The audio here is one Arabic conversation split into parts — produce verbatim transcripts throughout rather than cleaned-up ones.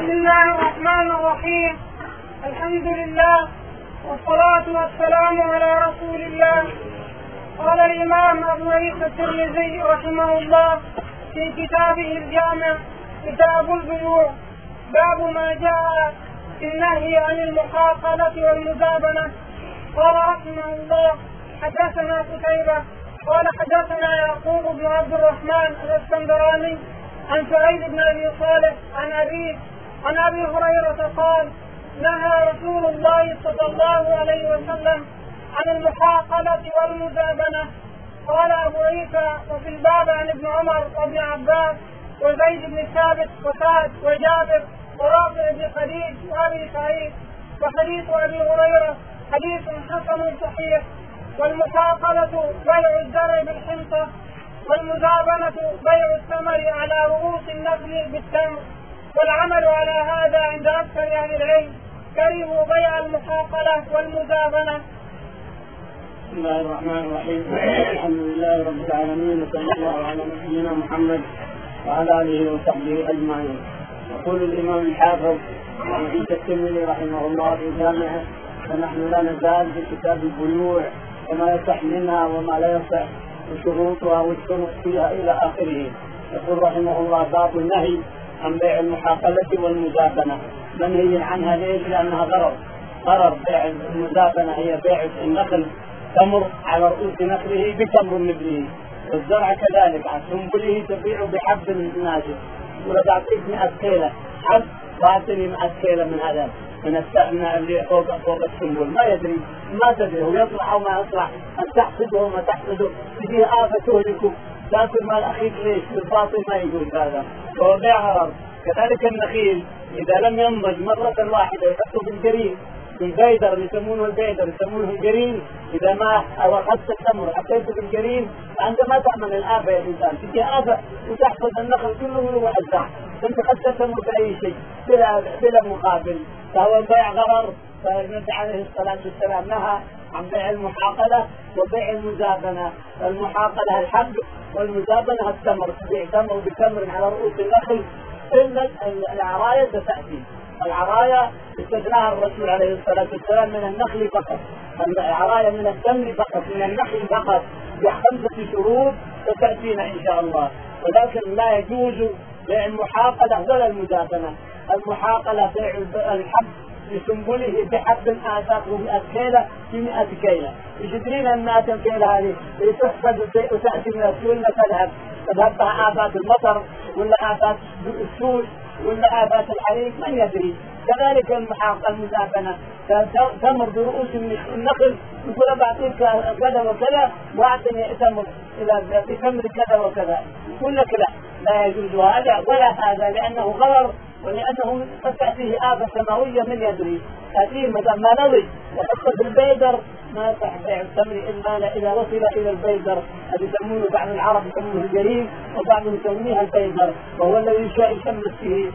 بسم الله الرحمن الرحيم. الحمد لله والصلاة والسلام على رسول الله. قال الإمام أبو عيسى الترمذي رحمه الله في كتابه الجامع كتاب البيوع باب ما جاء في النهي عن المحاقلة والمزابنة. قال رحمه الله حدثنا قتيبة قال حدثنا يعقوب بن عبد الرحمن الاسكندراني عن سعيد بن أبي صالح عن أبيه عن أبي هريرة قال نهى رسول الله صلى الله عليه وسلم عن المحاقلة والمزابنة. قال أبو عيسى وفي الباب عن ابن عمر وابن عباس وزيد بن ثابت وسعد وجابر ورافع بن خديج وأبي سعيد. وحديث أبي هريرة حديث حسن صحيح. والمحاقلة بيع الزرع بالحنطة والمزابنة بيع الثمر على رؤوس النخل بالتمر. والعمل على هذا عند أكثر أهل العلم كرهوا بيع المحاقلة والمزابنة. بسم الله الرحمن الرحيم. الحمد لله رب العالمين وصلى الله على نبينا محمد وعلى آله وصحبه أجمعين. يقول الإمام الحافظ أبو عيسى الترمذي رحمه الله في جامعه فنحن لا نزال في كتاب البيوع وما يصح منها وما لا يصح وشروطها والشروط فيها إلى آخره. يقول رحمه الله باب النهي عن بيع المحاقلة والمزابنة. منهي عنها ليش؟ لأنها ضرر. ضرر بيع المزابنة هي بيع النخل تمر على رؤوس نخله بتمر مثله، والزرع كذلك على سنبله تبيع بحب ناجح. ولا تعطيك مئة كيلة حب تعطيني مئة كيلة من هذا من السمنة اللي فوق فوق السنبل، ما يدري ما تدري هو يطلع أو ما يطلع، أن تحصده وما تحصده تجيه آفة تهلكه. تأكل مال أخيك ليش؟ بالباطل ما يقول هذا، هو بيع غرض. كذلك النخيل إذا لم ينضج مرة واحدة يحطه بالجرين بالبيدر يسمونه البيدر يسمونه الجرين. إذا ما أو أخذت التمر حطيته بالجرين فأنت ما تعمل الآفة يا إنسان، تجي آفة وتحفظ النخل كله ويوزع، أنت أخذت التمر بأي شيء بلا بلا مقابل، فهو البيع غرر. فالنبي عليه الصلاة والسلام نهى عن بيع المحاقلة وبيع المزابنة. المحاقلة الحب والمزابنة التمر، تبيع تمر بتمر على رؤوس النخل. إلا العراية ستأتي، العراية استثناها الرسول عليه الصلاة والسلام من النخل فقط، العراية من التمر فقط، من النخل فقط بخمسة شروط ستأتينا إن شاء الله. ولكن لا يجوز بيع المحاقلة ولا المزابنة. المحاقلة بيع الحب بسنبله بحب آتاته مئة كيلة في مئة كيلة. يشترين المئة كيلة هذه لتحفظ وتأتي من السوق تذهب تذهب بها آفات المطر ولا آفات السوق ولا آفات الحريق من يدري. كذلك المحاقلة المزابنة تمر برؤوس النخل يقول بعطيك كذا وكذا واعطني تمر إلى بتمر كذا وكذا، يقول لك لا لا يجوز هذا ولا هذا لأنه غرر ولأنه قد تأتيه آفة سماوية من يدري. تأتيه مثلا ما نضج وحطه بالبيدر ما يصح بيع التمر إلا إذا وصل إلى البيدر الذي يسمونه بعض العرب يسمونه الجرين وبعضهم يسميها البيدر، وهو الذي يشمس فيه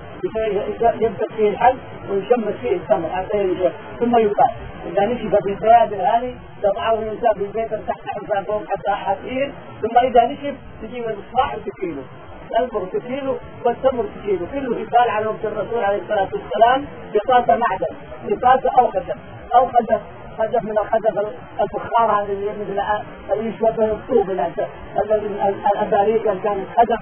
يبدأ فيه الحب ويشمس فيه التمر حتى ثم يقال. إذا نشف بالبيادر هذه تضعه الإنسان بالبيدر تحت حرفان فوق حتى حسير، ثم إذا نشف تجيب الإصلاح وتكيله البر تكيله والتمر تكيله، كله يقال على وقت الرسول عليه الصلاة والسلام بطاسة معدن بطاسة أو خدف أو خدف خدف من الخدف الفخار هذا اللي مثل اللي يشبه الطوب الأباريق كانت خدف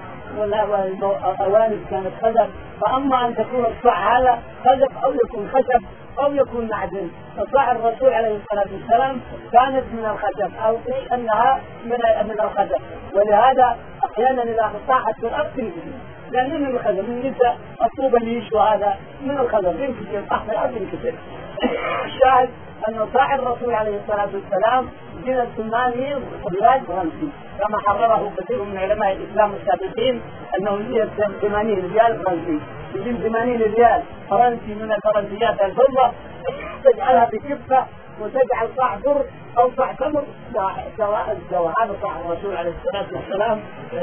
والأوانس كانت خدف. فأما أن تكون الصاع هذا خدف أو يكون خشب أو يكون معدن، فصاع الرسول عليه الصلاة والسلام كانت من الخشب أو أنها من من الخشب. ولهذا أحيانا إذا صاحت في الأرض تنكسر لأن من الخشب من نساء الطوب اللي يشوى هذا من الخشب ينكسر صاح في الأرض ينكسر. الشاهد أن صاع الرسول عليه الصلاة والسلام من الثمانين ريال فرنسي كما حرره كثير من علماء الإسلام السابقين أنه يجب ثمانين ريال فرنسي، يجب ثمانين ريال فرنسي من الفرنسيات الفضة تجعلها بكفة وتجعل صاع بر أو صاع تمر سواء سواء. هذا صاع الرسول عليه الصلاة والسلام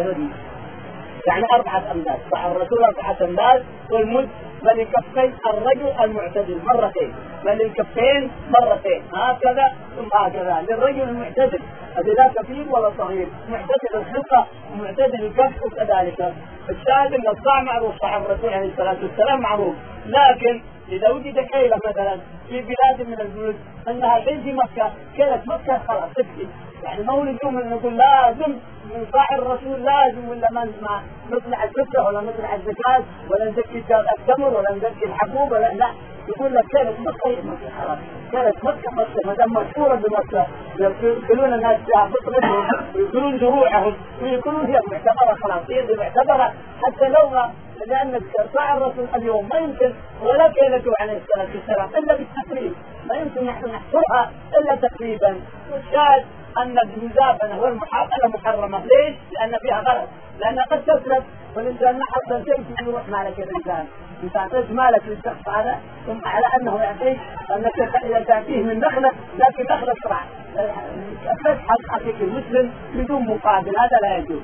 يعني أربعة أمداد، صاع الرسول أربعة أمداد. والمد فلكفين الرجل المعتدل مرتين، فللكفين مرتين هكذا ثم هكذا للرجل المعتدل الذي لا كبير ولا صغير، معتدل الخلقة ومعتدل الكف وكذلك. الشاهد ان الصاع معروف، صاع الرسول عليه الصلاه والسلام معروف، لكن اذا وجد حيله مثلا في بلاد من البلاد انها الحين في مكه، كانت مكه خلاص تكفي، يعني ما هو لزوم ان نقول لازم من صاع الرسول لازم ولا ما نسمع نطلع الفكره ولا نطلع الزكاه ولا نزكي التمر ولا نزكي الحبوب ولا لا، يقول لك كانت مكه مكه خلاص، كانت مكه مكه ما دام مشهوره بمكه يأكلون الناس فيها بطنهم ويأكلون دروعهم ويأكلون هي معتبره خلاص، هي معتبره حتى لو لأن صاع الرسول اليوم ما يمكن ولا كيلته عليه الصلاة والسلام إلا بالتقريب، ما يمكن نحن نحصرها إلا تقريبا. والشاهد أن المزابنة والمحاقلة محرمة، ليش؟ لأن فيها غلط، لأن قد تسلب والإنسان ما حصل شيء يروح مالك الإنسان، أنت أعطيت مالك للشخص هذا ثم على أنه يعطيك أنك تأتيه من نخلة، لكن نخلة صراع تسحب أخيك المسلم بدون مقابل، هذا لا يجوز.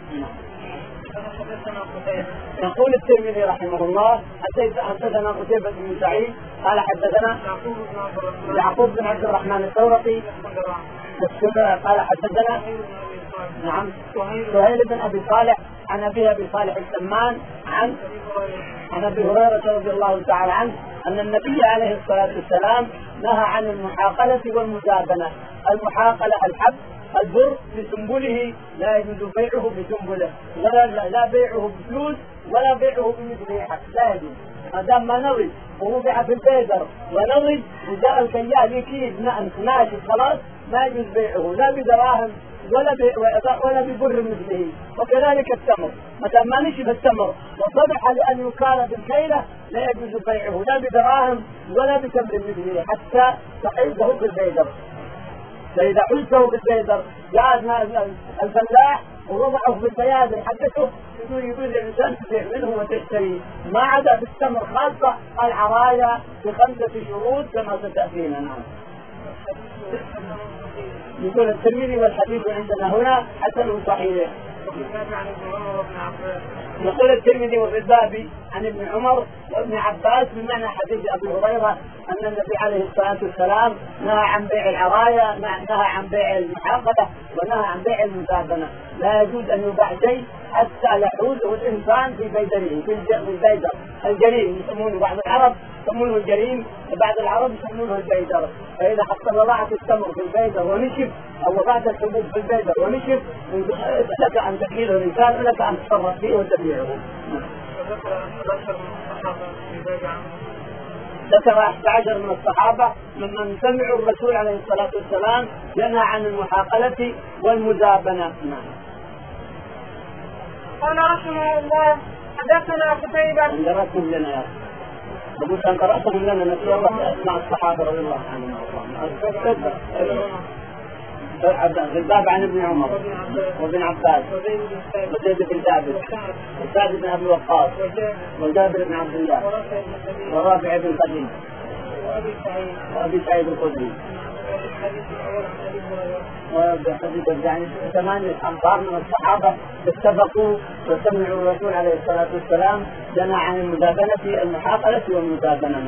يقول الترمذي رحمه الله حدثنا قتيبة بن سعيد قال حدثنا يعقوب بن عبد الرحمن الثورقي قال حدثنا نعم سهيل بن ابي صالح عن ابي ابي صالح السمان عن عن ابي هريرة رضي الله تعالى عنه ان النبي عليه الصلاة والسلام نهى عن المحاقلة والمزابنة. المحاقلة الحب البر بسنبله لا يجوز بيعه بسنبله، ولا لا بيعه بفلوس ولا بيعه بمثله حق، لا يجوز ما دام ما نضج ووضع في البيدر ونضج وجاء الكيال يكيد ناشف خلاص ما يجوز بيعه لا بدراهم ولا ولا ببر مثله. وكذلك التمر متى ما نشف التمر وصبح لأن يكال بالكيلة لا يجوز بيعه لا بدراهم ولا بتمر مثله حتى تحيزه بالبيدر. فإذا حلته بالبيدر جاء الفلاح ووضعه في البيادر حقته يقول يقول الإنسان تبيع منه وتشتري، ما عدا في التمر خاصة العرايا بخمسة شروط كما ستأتينا. نعم. يقول الترمذي والحديث عندنا هنا حسن صحيح. يقول الترمذي وفي الباب عن ابن عمر وابن عباس بمعنى حديث ابي هريره ان النبي عليه الصلاه والسلام نهى عن بيع العرايا، نهى عن بيع المحاقله ونهى عن بيع المزابنه، لا يجوز ان يباع شيء حتى يحوزه الانسان في بيدره في البيدر الجريم يسمونه بعض العرب يسمونه الجريم وبعض العرب يسمونه البيدر. فاذا حتى وضعت التمر في البيدر ونشف او وضعت الحبوب في البيدر ونشف لك ان تكيله الانسان ولك ان تصرف فيه وتبيعه. ذكر أحد عشر من الصحابة ممن سمعوا الرسول عليه الصلاة والسلام ينهى عن المحاقلة والمزابنة. قال رحمه الله حدثنا قتيبة قرأتم لنا يا أقول أن قرأتم لنا نسأل الله أسماء الصحابة رضي الله عنهم. في الباب عن ابن عمر وابن عباس وزيد بن ثابت وسعد بن ابي وقاص وجابر بن عبد الله ورافع بن خديج وابي سعيد الخدري وحديث يعني ثمانية أنفار من الصحابة اتفقوا وسمعوا الرسول عليه الصلاة والسلام نهى عن المزابنة المحاقلة والمزابنة.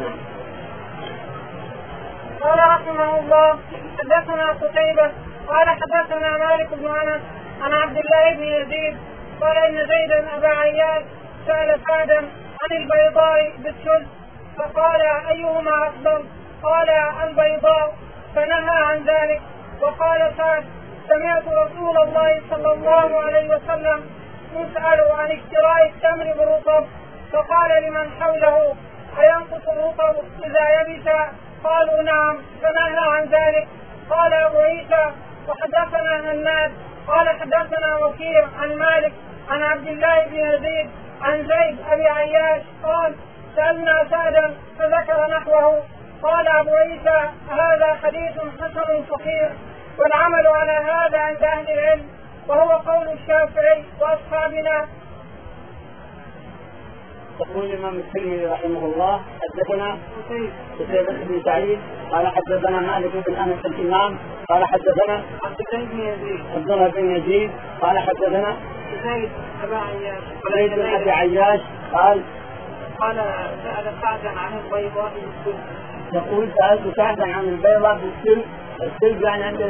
قال رحمه الله حدثنا قتيبة قال حدثنا مالك بن انس عن عبد الله بن يزيد قال ان زيدا ابا عياش سال سعدا عن البيضاء بالسلس فقال ايهما افضل؟ قال البيضاء، فنهى عن ذلك. وقال سعد سمعت رسول الله صلى الله عليه وسلم يسأل عن اشتراء التمر بالرطب فقال لمن حوله أينقص الرطب إذا يبس؟ قالوا نعم، فنهى عن ذلك. قال أبو عيسى وحدثنا هناد قال حدثنا وكيع عن مالك عن عبد الله بن يزيد عن زيد أبي عياش قال سألنا سعدا فذكر نحوه. قال أبو عيسى هذا حديث حسن صحيح والعمل على هذا عند أهل العلم وهو قول الشافعي وأصحابنا. يقول الإمام الترمذي رحمه الله حدثنا قتيبة بن سعيد قال حدثنا مالك بن أنس الإمام قال حدثنا عبد الله بن يزيد قال حدثنا زيد أبا عياش زيد بن أبي عياش قال قال سأل سعدا عن البيضاء بالسلس. يقول سألت سعدا عن البيضاء بالسلس. السلس يعني عند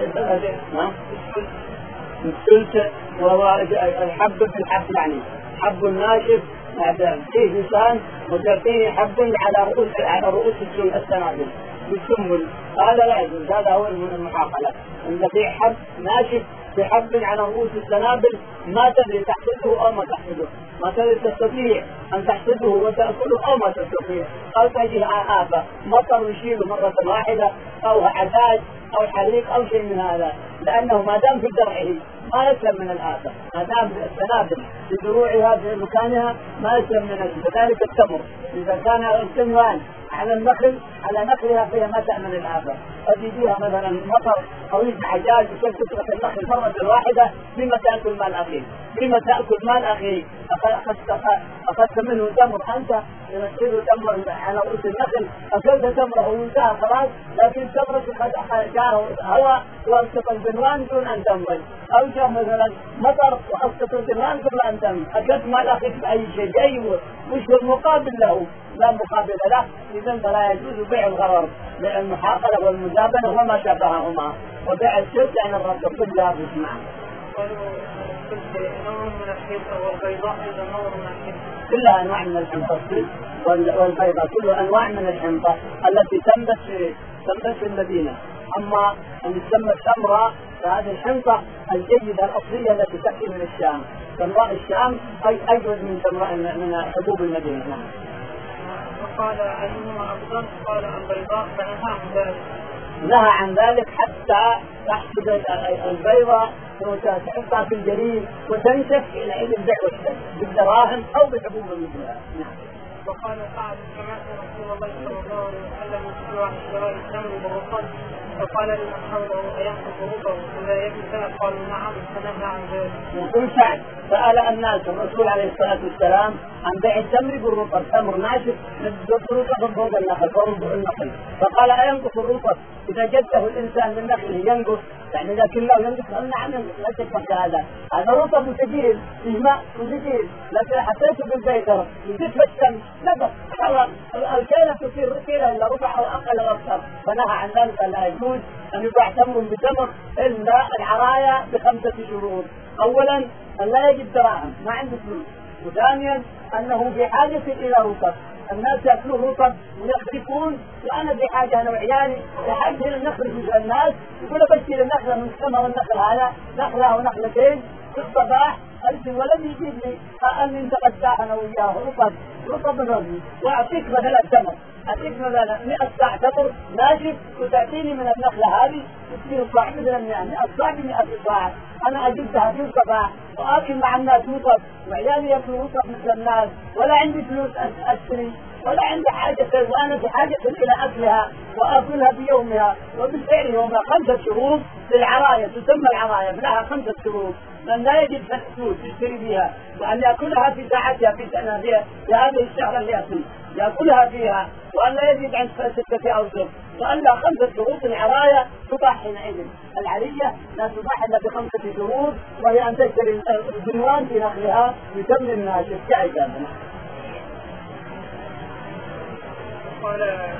السلس وهو الحب في الحب يعني حب ناشف فيه لسان وتعطيه حب على رؤوس على رؤوس السنابل بالسنبل، هذا لا يجوز، هذا هو من المحاقلة. إن في حب ناشف في حب على رؤوس السنابل ما تدري تحسده أو ما تحسده، ما تدري تستطيع أن تحسده وتأكله أو ما تستطيع، أو تجيه آفة مطر يشيله مرة واحدة أو عداد أو حريق أو شيء من هذا، لأنه ما دام في درعه ما يسلم من الآفة، ما دام السنابل في دروعها في مكانها ما يسلم من الآفة. كذلك التمر إذا كان السنوان على النخل على نخلها فهي ما تأمن الآفة، قد يجيها مثلا مطر أو يجي حجاج وتكسر النخل مرة واحدة، بما تأكل مال أخيه، بما تأكل مال أخيه، أخذت منه تمر أنت يمثله تمر على رؤوس النخل، أكلت تمره وانتهى خلاص، لكن تمرك قد جاءه هواء وأسقط الجنوان دون أن تنبت، أو جاء مثلا مطر وأسقط الجنوان قبل أن تنبت، أكلت مال أخيك بأي شيء، أي وش المقابل له؟ لا مقابل له، إذن فلا يجوز بيع الغرر، بيع المحاقلة والمزابنة وما شابههما، وبيع الشرك عن الرب كلها باسمه. نوع من الحنطة والبيضاء إذا نوع من الحنطة، كلها أنواع من الحنطة والبيضاء، كل أنواع من الحنطة التي تنبت في تنبت في المدينة. أما أن تسمى التمرة فهذه الحنطة الجيدة الأصلية التي تأتي من الشام، تمراء الشام أي أجود من تمراء من حبوب المدينة. نعم. وقال أيهما أفضل؟ قال البيضاء، فنهى عن ذلك. نهى عن ذلك حتى تحسب البيضة وتحطها في الجليد وتنشف إلى إذن البيع والشراء بالدراهم أو بالحبوب مثلها. نعم. وقال سعد سمعت رسول الله صلى الله عليه وسلم يقول عن شراء التمر بالرطب، فقال لمن حوله أينقص رطبه ولا يبس؟ قالوا نعم، فنهى عن ذلك. يقول سعد سأل الناس الرسول عليه الصلاة والسلام عن بيع التمر بالرطب، تمر ناشف رطب فوق النخل فوق النخل، فقال أينقص الرطب؟ إذا جده الإنسان من نخله ينقص، يعني لكن لو ينقص نعم لا تكفك هذا، هذا رطب وثقيل فيه ماء وثقيل، لكن حطيته بالبيتر يزيد الشمس نقص خلاص الكيلة تصير كيلة إلا ربع أو أقل أو أكثر، فنهى عن ذلك. لا يجوز أن يباع تمر بتمر إلا العراية بخمسة شروط. أولا أن لا يجد دراهم ما عنده فلوس، وثانيا أنه بحاجة إلى رطب، الناس يأكلون رطب ويخرفون، وأنا بحاجة أنا وعيالي بحاجة إلى النخل في الناس، يقول بشتري النخلة من ثمر النخل هذا نخلة ونخلتين في الصباح ألف ولم يجيب لي أني انتقدت أنا وياه رطب رطب الرجل، وأعطيك مثلا تمر، أعطيك مثلا مئة صاع تمر ناشف وتأتيني من النخلة هذه تصير صاع مثلا مئة صاع بمئة صاع، أنا أجبتها في الصباح وآكل مع الناس رطب وعيالي يأكلوا رطب مثل الناس، ولا عندي فلوس أشتري ولا عندي حاجة، وأنا بحاجة إلى أكلها وأكلها بيومها وبالفعل يومها. خمسة شروط للعراية، تسمى العراية لها خمسة شروط، من لا يجد فلوس يشتري بها، وأن يأكلها في ساعتها في سنة فيها في هذه الشهر اللي يأكل يأكلها فيها، وأن لا يزيد عن ستة أوسط، وأن لا خمسة شروط العراية تباح حينئذ. العرية لا تباح إلا بخمسة شروط، وهي أن تشتري الجنوان في نخلها بتمر الناشف كأجابة. قال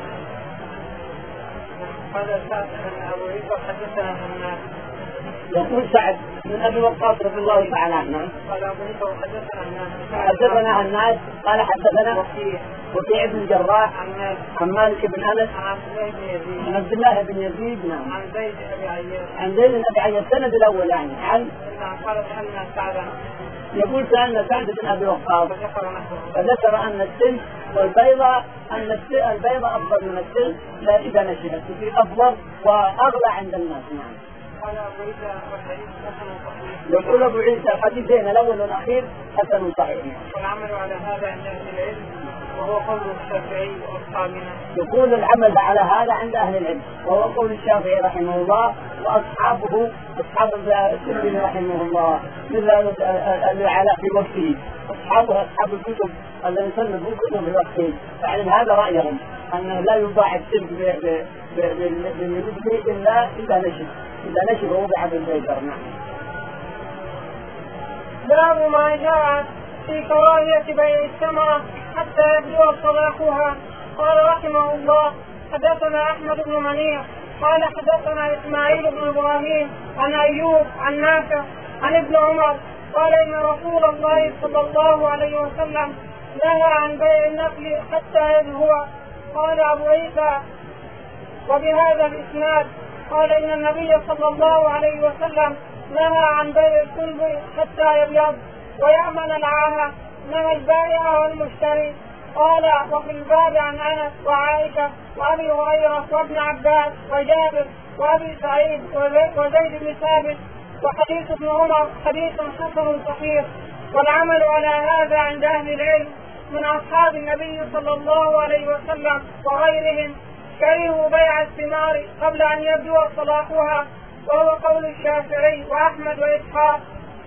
قال سعد بن أبو عيسى حدثنا الناس. يقول سعد من أبي وقاص رضي الله تعالى عنه قال أبو عيسى وحدثنا الناس حدثنا الناس قال حدثنا وكيع وكيع بن الجراح عن مالك بن أنس عن عبد الله بن يزيد نعم عن زيد أبي عياش عن زيد أبي عياش السند الأول يعني عن قال سألنا سعدا، يقول سألنا سعد بن أبي وقاص فذكر نحوه، فذكر أن السن والبيضة أن البيضة أفضل من السن لا إذا نشفت تصير أفضل وأغلى عند الناس. نعم. قال أبو عيسى والحديث حسن صحيح. يقول أبو عيسى الحديثين الأول والأخير حسن صحيح. والعمل على هذا عند أهل العلم وهو قول الشافعي وأصحابنا. يقول العمل على هذا عند أهل العلم وهو قول الشافعي رحمه الله وأصحابه أصحاب السنة رحمه الله مثل اللي على في وقته أصحابه أصحاب الكتب الذين سلموا كتب في وقته، فعلم هذا رأيهم أنه لا يباع السلك بالنسبة إلا إذا نشف إذا نشف وضع بالبيتر. نعم. باب ما جاء في كراهية بيع الثمرة حتى يبدو صلاحها. قال رحمه الله حدثنا أحمد بن منيع قال حدثنا إسماعيل بن إبراهيم عن أيوب عن نافع عن ابن عمر قال إن رسول الله صلى الله عليه وسلم نهى عن بيع النخل حتى يزهو. قال أبو عيسى وبهذا الإسناد قال إن النبي صلى الله عليه وسلم نهى عن بيع السنبل حتى يبيض ويأمن العاهة، نهى البائع والمشتري. قال وفي الباب عن أنس وعائشة وأبي هريرة وابن عباس وجابر وأبي سعيد وزيد بن ثابت، وحديث ابن عمر حديث حسن صحيح. والعمل على هذا عند أهل العلم من أصحاب النبي صلى الله عليه وسلم وغيرهم كرهوا بيع الثمار قبل أن يبدو صلاحها، وهو قول الشافعي وأحمد وإسحاق.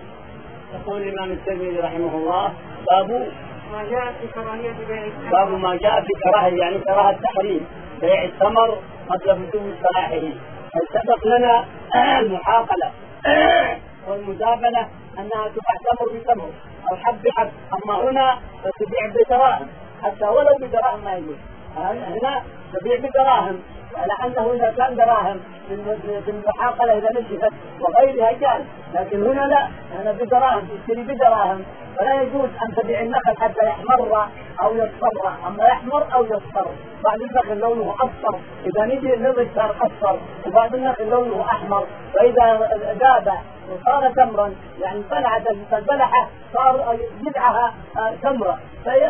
يقول الإمام الترمذي رحمه الله باب ما جاء في كراهية بيع الثمر. باب ما جاء في كراهية يعني كراهة تحريم بيع الثمر قبل بدو صلاحه. سبق لنا المحاقلة والمزابنة أنها تباع تمر بتمر أو حب بحب، أما هنا فتبيع بدراهم حتى ولو بدراهم ما يجوز. هنا تبيع بدراهم، على أنه إذا كان دراهم بالمحاقلة إذا نشفت وغيرها جاز، لكن هنا لا، هنا بدراهم تشتري بدراهم، فلا يجوز أن تبيع النخل حتى يحمر أو يصفر. أما يحمر أو يصفر، بعض النخل لونه أصفر إذا نجي النضج صار أصفر، وبعض النخل لونه أحمر، فإذا ذاب وصار تمرا يعني طلعت البلحة صار جذعها تمرة،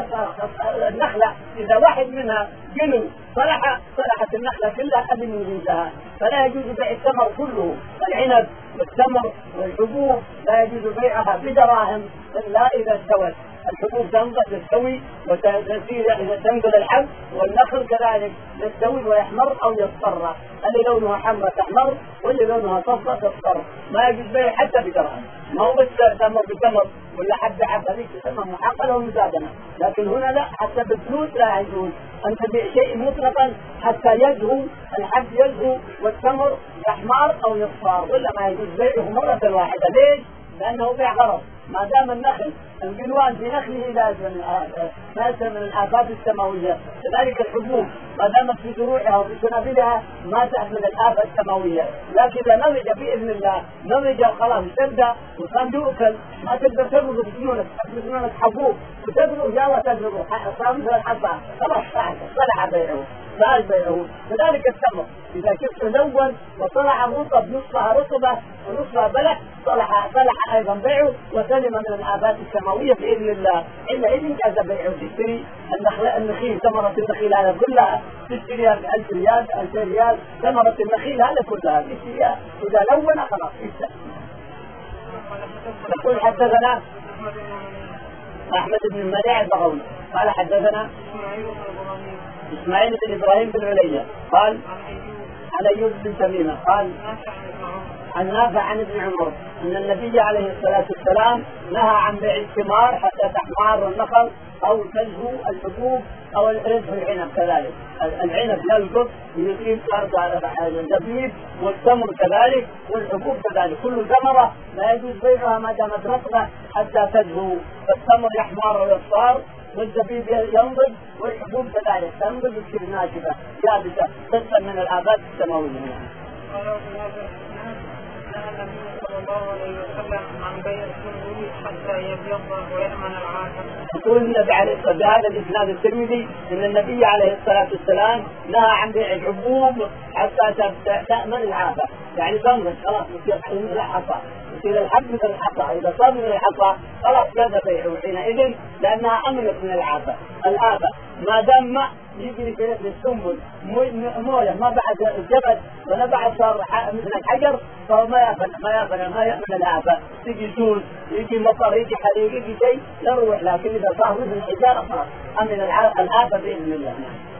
فالنخلة إذا واحد منها جنو صلحة صلحت النخلة كلها قبل وجودها. فلا يجوز بيع الثمر كله، العنب والتمر والحبوب لا يجوز بيعها بدراهم إلا إذا استوت. الحبوب تنضج تستوي وتسير إذا تنقل الحب، والنخل كذلك يستوي ويحمر أو يصفر، اللي لونها حمرة تحمر واللي لونها صفرة تصفر. ما يجوز بيع حتى بدراهم، ما هو بس تمر بتمر ولا حب حب، هذيك تسمى محاقلة ومزادنة. لكن هنا لا، حتى بالفلوس لا يجوز أن تبيع شيء مطلقا حتى يزهو الحب يزهو والتمر يحمر أو يصفر، ولا ما يجوز بيعه مرة واحدة. ليش؟ لأنه بيع غرض. ما دام النخل البنوان في نخله لازم لازم من الآفات السماوية، كذلك الحبوب ما دامت في زروعها وفي سنابلها ما تحمل الآفة السماوية. لكن إذا نضج بإذن الله نضج خلاص تبدأ وكان يؤكل، ما تقدر تبرد بجنونك بجنونك حبوب وتبرد جاوة تبرد صار مثل الحبة خلاص صلح بيعه لا بيعه. كذلك التمر إذا شفت لون وطلع رطب نصفها رطبة ونصفها بلح صلح صلح أيضا بيعه وسلم من الآفات السماوية بإذن الله. إلا إذن جاز بيعه. تشتري النخيل ثمرة النخيل هذا كلها تشتريها بألف ريال ألفين ريال، ثمرة النخيل هذا كلها تشتريها إذا لون خلاص يستلم. يقول حدثنا أحمد بن المنيع البغوي قال حدثنا إسماعيل بن إبراهيم بن عليا قال عن أيوب بن تميمة قال عن نافع عن ابن عمر أن النبي عليه الصلاة والسلام نهى عن بيع الثمار حتى تحمار النخل أو تزهو الحبوب أو العنب العنب كذلك. العنب يلقط يصيب أرض على الزبيب، والتمر كذلك والحبوب كذلك. كل ثمرة لا يجوز بيعها ما دامت رطبة حتى تزهو، فالتمر يحمر ويصفر والزبيب ينضج والحبوب كذلك تنضج وتصير ناشفة يابسة تسلم من الآفات السماوية. النبي صلى الله عليه وسلم عن بيع السنبل حتى يبيض ويأمن العاقل. يقول النبي عليه الصلاة والسلام بهذا الإسناد الترمذي أن النبي عليه الصلاة والسلام نهى عن بيع الحبوب حتى تأمن العافة، يعني تنضج خلاص يصير مثل الحصى، يصير الحب مثل الحصى، إذا صار مثل الحصى خلاص جاز بيعه حينئذ لأنها أمنت من العافة. الآفة ما دام ما يجري في السنبل مويه ما بعد الجبل ولا بعد صار مثل الحجر فهو ما يأمن ما يأمن ما يأمن الآفة. تيجي زول يجي مطر يجي حريق يجي شيء يروح، لكن إذا صار مثل الحجارة صار أمن الآفة بإذن الله.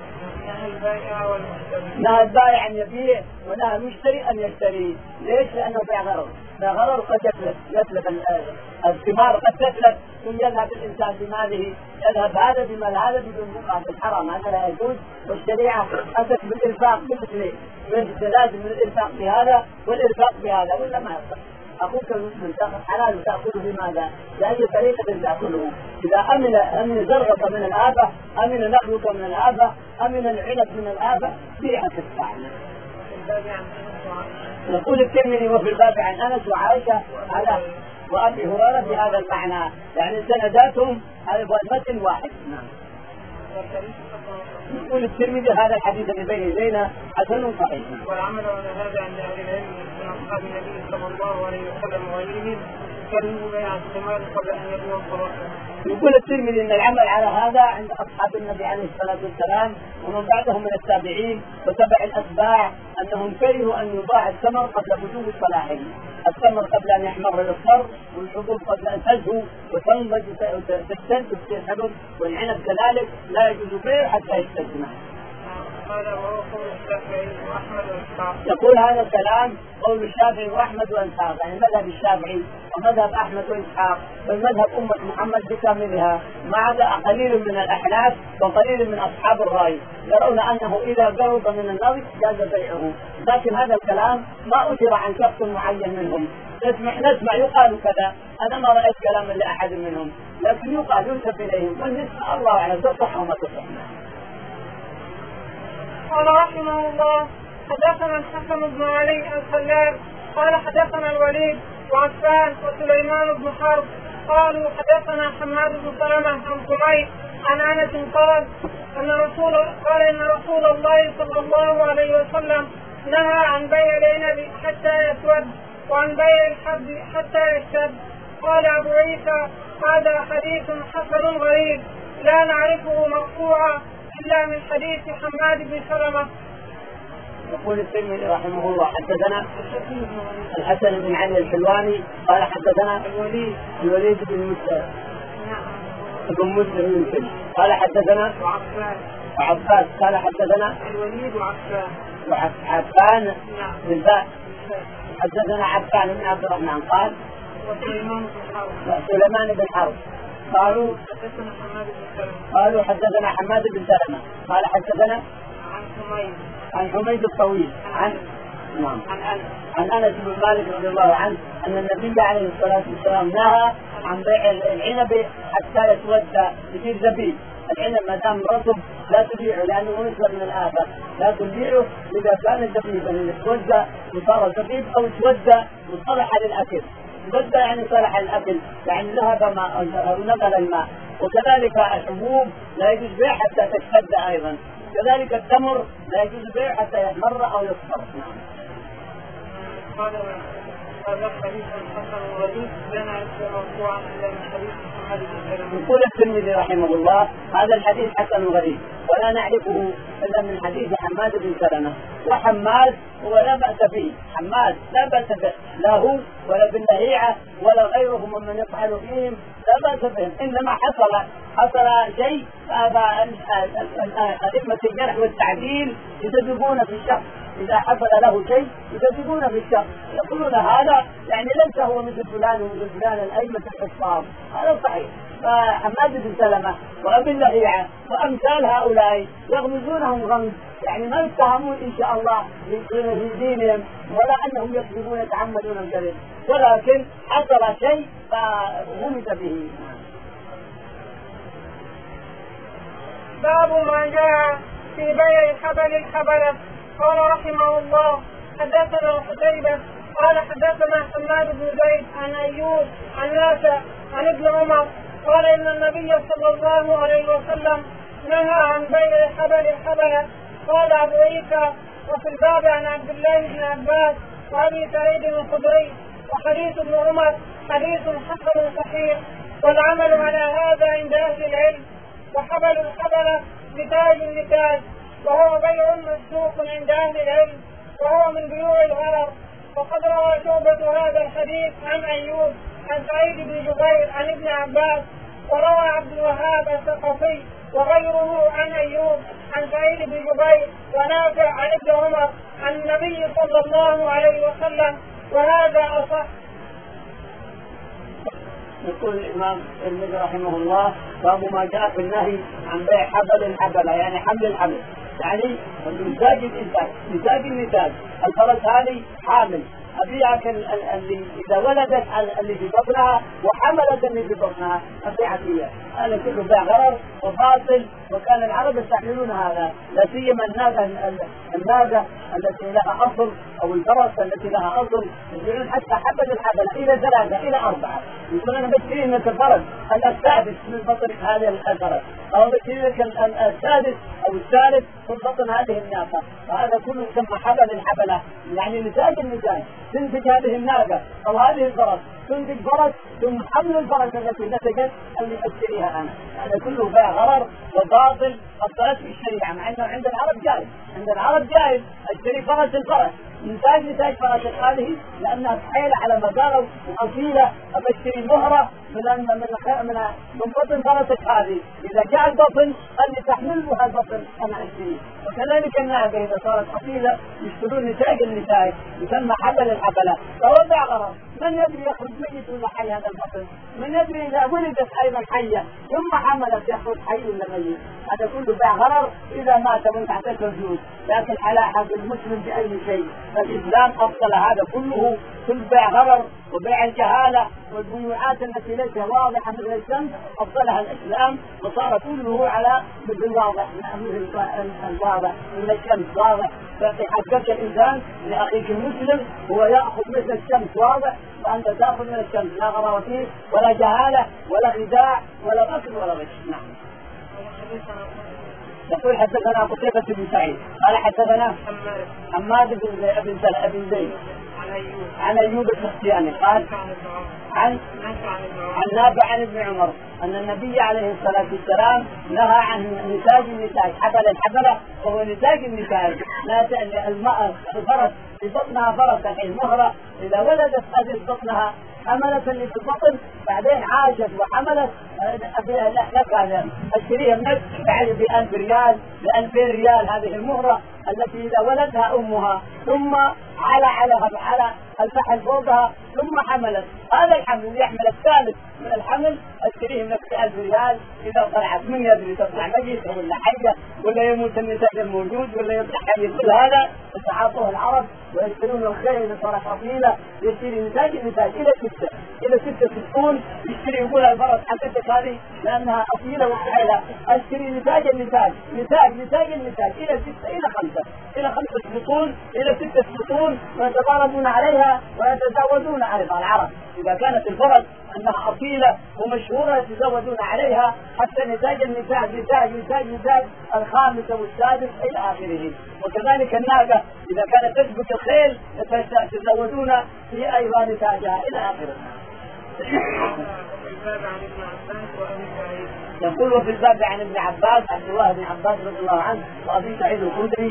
نهى البائع أن يبيع ونهى المشتري أن يشتري. ليش؟ لأنه بيع غرض، بيع غرض قد يتلف يتلف الثمار قد تتلف ثم يذهب الإنسان بماله، يذهب هذا بمال هذا بدون بقعة الحرام، هذا لا يجوز. والشريعة أتت بالإنفاق بالاثنين، لازم الإنفاق بهذا والإنفاق بهذا ولا ما يصح. أخوك المسلم تأخذ حلال تأخذه بماذا؟ بأي طريقة تأخذه؟ إذا أمن أمن زرعك من الآفة، أمن نخلك من الآفة، أمن العنب من الآفة، بيعة تستعمل. يقول الترمذي وفي الباب عن أنس وعائشة على وأبي هريرة في هذا المعنى، يعني سنداتهم هذا المتن واحد. نعم. يقول الترمذي هذا الحديث الذي بين يدينا حسن صحيح. والعمل على هذا عند أهل العلم من أصحاب النبي صلى الله عليه وسلم وغيرهم كانوا بيع الثمار قبل أن يبلغ الصلاة. يقول الترمذي ان العمل على هذا عند اصحاب النبي عليه الصلاه والسلام ومن بعدهم من التابعين وتبع الاتباع انهم كرهوا ان يباع الثمر قبل وجوب صلاحه، الثمر قبل ان يحمر الاصفر والحبوب قبل ان تزهو وتنضج وتستن وتصير حبوب، والعنب كذلك لا يجوز بيع حتى يستجمع. هذا هو قول الشافعي واحمد واسحاق. يقول هذا الكلام قول الشافعي واحمد واسحاق، يعني مذهب الشافعي ومذهب احمد واسحاق والمذهب امه محمد بكاملها، ما عدا قليل من الاحناف وقليل من اصحاب الراي يرون انه اذا قرب من النظر جاز بيعه، لكن هذا الكلام ما اثر عن شخص معين منهم. نسمع نسمع يقال كذا، انا ما رايت كلام لاحد منهم، لكن يقال ينسب اليهم والنسبه الله اعلم تصح وما تصح. قال رحمه الله حدثنا الحسن بن علي الخلال قال حدثنا الوليد وعفان وسليمان بن حرب قالوا حدثنا حماد بن سلمة عن حميد عن انس قال ان رسول قال ان رسول الله صلى الله عليه وسلم نهى عن بيع العنب حتى يسود وعن بيع الحب حتى يشتد. قال ابو عيسى هذا حديث حسن غريب لا نعرفه مرفوعا إلا من حديث حماد بن سلمة. يقول الترمذي رحمه الله حدثنا الحسن بن علي الحلواني قال حدثنا الوليد الوليد بن مسلم بن مسلم يمكن قال حدثنا وعفان وعباس قال حدثنا الوليد وعفان وعفان بالباء حدثنا عفان بن عبد الرحمن قال وسليمان بن حرب وسليمان بن حرب قالوا حدثنا حماد بن سلمة قالوا حدثنا حماد بن سلمة قال حدثنا عن حميد عن حميد الطويل عن نعم عن انس عن انس بن مالك رضي الله عنه ان النبي عليه الصلاه والسلام نهى عن بيع العنب حتى يسود يصير زبيب. العنب ما دام رطب لا تبيعه لانه نسبه من الآفة، لا تبيعه اذا كان زبيبا اسود وصار زبيب او اسود وصلح للاكل. اسود يعني صلح للاكل يعني ذهب ماء نقل الماء. وكذلك الحبوب لا يجوز بيع حتى تشتد ايضا، كذلك التمر لا يجوز بيع حتى يحمر او يصفر. هذا حديث حسن غريب لا نعرفه مرفوعا الا من حديث حماد بن سلمة. يقول الترمذي رحمه الله هذا الحديث حسن غريب ولا نعرفه الا من حديث حماد بن سلمة. وحماد هو لا بأس به، حماد لا بأس به لا هو ولا باللهيعة ولا غيرهم ممن يفعل فيهم لا بأس بهم، انما حصل حصل شيء أئمة الجرح والتعديل يدققون في الشخص، إذا حصل له شيء يدققون في الشخص يقولون هذا يعني ليس هو مثل فلان ومثل فلان الأئمة الحفاظ، هذا صحيح. فحماد بن سلمة وأبي اللهيعة وأمثال هؤلاء يغمزونهم غمز، يعني ما يتهمون إن شاء الله في دينهم ولا أنهم يكذبون يتعمدون الكذب، ولكن حصل شيء فغمز به. باب ما جاء في بيع الحبل الحبلة. قال رحمه الله حدثنا قتيبة قال حدثنا حماد بن زيد عن أيوب عن نافع عن ابن عمر قال إن النبي صلى الله عليه وسلم نهى عن بيع الحبل الحبلة. قال أبو عيسى وفي الباب عن عبد الله بن عباس وأبي سعيد الخدري وحديث ابن عمر حديث حسن صحيح، والعمل على هذا عند أهل العلم. وحبل الحبلة نتاج النتاج وهو بيع مسلوق عند أهل العلم وهو من بيوع الغرر. وقد روى شعبة هذا الحديث عن أيوب عن سعيد بن جبير عن ابن عباس، وروى عبد الوهاب الثقفي وغيره عن أيوب عن سعيد بن جبير ونافع عن ابن عمر عن النبي صلى الله عليه وسلم، وهذا أصح. يقول الإمام الترمذي رحمه الله باب ما جاء في النهي عن بيع حبل الحبلة، يعني حمل الحبل، يعني الإنتاج الإنتاج إنتاج النتاج. الفرس هذه حامل أبيعك اللي إذا ولدت اللي في بطنها وحملت اللي في بطنها أبيعك إياه، هذا كله بيع غرر وباطل، وكان العرب يستعملون هذا لا سيما الناقة الناقة التي لها أصل او الفرس التي لها اصل يجعلون حتى حبل الحبله الى ثلاثه الى اربعه. يقول انا بشتري لك الفرس السادس من بطن هذا الفرس، او بشتري لك السادس او الثالث من بطن هذه الناقه، وهذا كله يسمى حبل الحبله، يعني نتاج النتاج. تنتج هذه الناقه او هذه الفرس تنتج فرس ثم حمل الفرس التي نتجت اللي اشتريها انا. هذا كله بيع غرر وباطل اصلت في الشريعه، مع انه عند العرب جائز. عند العرب جائز اشتري فرس الفرس نتاج نتاج فرس هذه لانها تحيل على مدار واصيله، ابشتري مهره من من من من بطن فرسك هذه، اذا جاء البطن اللي تحملها البطن انا اشتري. وكذلك الناقه اذا صارت اصيله يشترون نتاج النتاج يسمى حبل الحبله. فهو بيع غرر، من يدري يخرج ميت ولا حي هذا البطن؟ من يدري اذا ولدت ايضا حيه ثم حملت يخرج حي ولا ميت؟ هذا كله بيع غرر اذا مات من تحت الجلود. لكن على حق المسلم باي شيء، فالاسلام افضل هذا كله، كل بيع غرر وبيع الجهاله والبيوعات التي ليست واضحه مثل الشمس افضلها الاسلام، وصار كله على مثل الواضح مثل الواضح من الشمس واضح. فيحقق الانسان لاخيك المسلم هو ياخذ مثل الشمس واضح، وانت تاخذ من الشمس لا غرر فيه ولا جهاله ولا خداع ولا مكر ولا غش. نعم. يقول حدثنا قتيبة بن سعيد قال حدثنا حماد بن ابن ابن زيد عن ايوب السختياني قال عن عن نافع عن ابن عمر ان النبي عليه الصلاه والسلام نهى عن نتاج النتاج. حبل الحبله وهو نتاج النتاج، الماء الفرس في بطنها فرس الحين مهره، اذا ولدت هذه بطنها حملت اللي في البطن بعدين عاشت وحملت لك هذا اشتريها منك يعني بألف ريال بألفين ريال. هذه المهرة التي إذا ولدها أمها ثم على على على الفحل فوقها ثم حملت، هذا الحمل يحمل الثالث من الحمل اشتريه منك بألف ريال. إذا طلعت من يدري تطلع ميتة ولا حية ولا يموت النتاج الموجود ولا يطلع حي، كل هذا يتعاطوه العرب ويشترون الخير إذا صارت أصيلة يشتري نتاج النتاج إلى ستة إلى ستة ستون يشتري يقول الفرس حقتك هذه لأنها أصيلة وحيلة اشتري نتاج النتاج نتاج نتاج النتاج إلى ستة إلى خمسة إلى خمسة سطون إلى ستة سطون ويتضاربون عليها ويتزاودون عليها العرب. إذا كانت الفرس أنها أصيلة ومشهورة يتزودون عليها حتى نتاج النتاج نتاج نتاج نتاج الخامسة والسادس إلى آخره. وكذلك الناقة إذا كانت تسبق الخيل يتزودون في أيضا نتاجها إلى آخره. يقول وفي الباب عن ابن عباس عبد الله بن عباس رضي الله عنه وابي سعيد الخدري.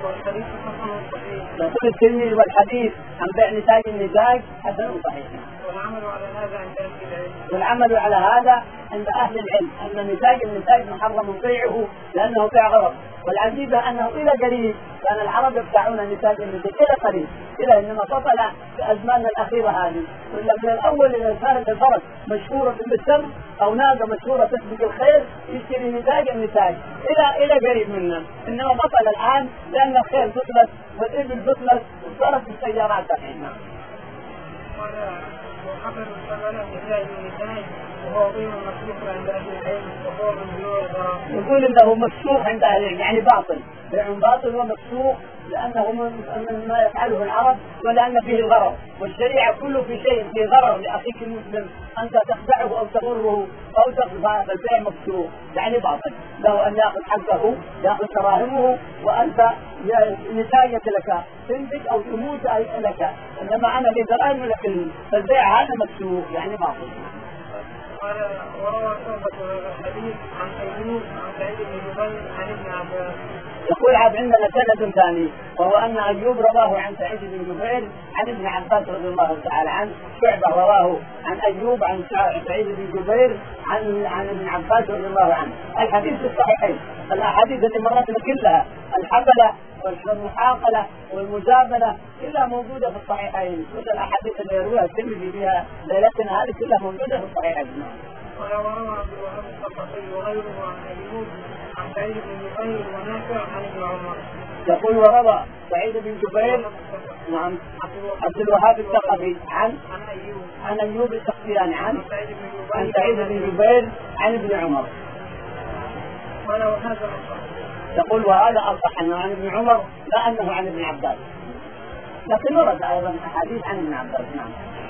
يقول الترمذي والحديث عن بيع نتاج النتاج حسن صحيح. والعمل على هذا عند اهل العلم والعمل على هذا عند اهل العلم ان نتاج النتاج محرم بيعه لانه بيع غرض. والعجيب انه الى قريب كان العرب يبتاعون نتاج النتاج الى قريب الى انما بطل في ازماننا الاخيره هذه. ولا من الاول اذا كانت الفرس مشهوره بالسر او ناقه مشهوره تسبق الخير يشتري نتاج النتاج الى الى قريب منا، انما بطل الان لان الخير بطلت والابل بطلت وصارت السيارات الحين. وحمل الثمن نتاج النتاج وهو ضمن مسلوق عند اهل العلم وهو من بيوع الغرام. يقول انه مسلوق عند اهل العلم يعني باطل، بيع باطل ومسلوق لانه من ما يفعله العرب ولان فيه الغرر. والشريعه كله في شيء فيه غرر لاخيك المسلم انت تخدعه او تغره او تخدعه، فالبيع مسلوق يعني باطل، له ان ياخذ حقه ياخذ دراهمه وانت نتاجة لك تنتج او تموت لك، انما انا بدراهم لك. فالبيع هذا مسلوق يعني باطل. قال وروى شعبة هذا الحديث عن أيوب عن سعيد بن جبير عن ابن عباس. يقول عبد عندنا سند ثاني وهو أن أيوب رواه عن سعيد بن جبير عن ابن عباس رضي الله تعالى عنه. شعبة رواه عن أيوب عن سعيد بن جبير عن عن ابن عباس رضي الله عنه. الحديث الصحيحين الأحاديث التي مرتنا كلها الحبلة والمحاقلة والمجابلة كلها موجودة في الصحيحين. كل الأحاديث اللي يرويها الترمذي بها ليلتنا هذه كلها موجودة في الصحيحين. وروى عبد الوهاب الثقفي وغيره عن أيوب عن سعيد بن جبير ونافع عن ابن عمر. يقول وروى سعيد بن جبير نعم عبد الوهاب الثقفي عن عن أيوب عن أيوب السختياني عن عن سعيد بن جبير عن ابن عمر. قال وهذا الصحيح. يقول وهذا أصح أنه عن ابن عمر لا أنه عن ابن عباس. لكن ورد أيضا أحاديث عن ابن عباس. نعم.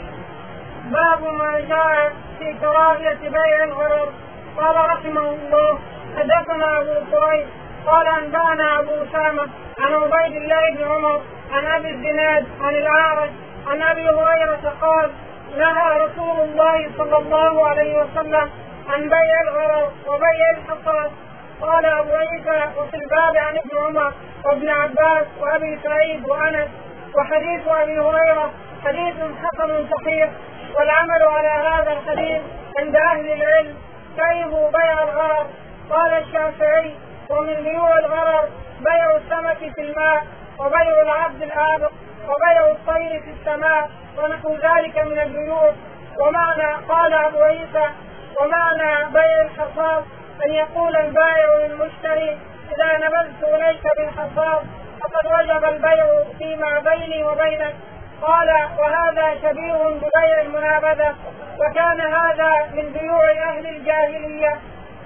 باب ما جاء في كراهية بيع الغرر. قال رحمه الله حدثنا أبو كريب قال أنبأنا أبو أسامة عن عبيد الله بن عمر عن أبي الزناد عن الأعرج عن أبي هريرة قال نهى رسول الله صلى الله عليه وسلم عن بيع الغرر وبيع الحصاد. قال أبو عيسى وفي الباب عن ابن عمر وابن عباس وأبي سعيد وأنس. وحديث أبي هريرة حديث حسن صحيح، والعمل على هذا الحديث عند أهل العلم كره بيع الغرر. قال الشافعي ومن بيوع الغرر بيع السمك في الماء وبيع العبد الآبق وبيع الطير في السماء ونحو ذلك من البيوع. ومعنى قال أبو عيسى ومعنى بيع الحصاد أن يقول البائع للمشتري إذا نبذت إليك بالحصاد فقد وجب البيع فيما بيني وبينك. قال وهذا شبيه ببيع المنابذة، وكان هذا من بيوع أهل الجاهلية.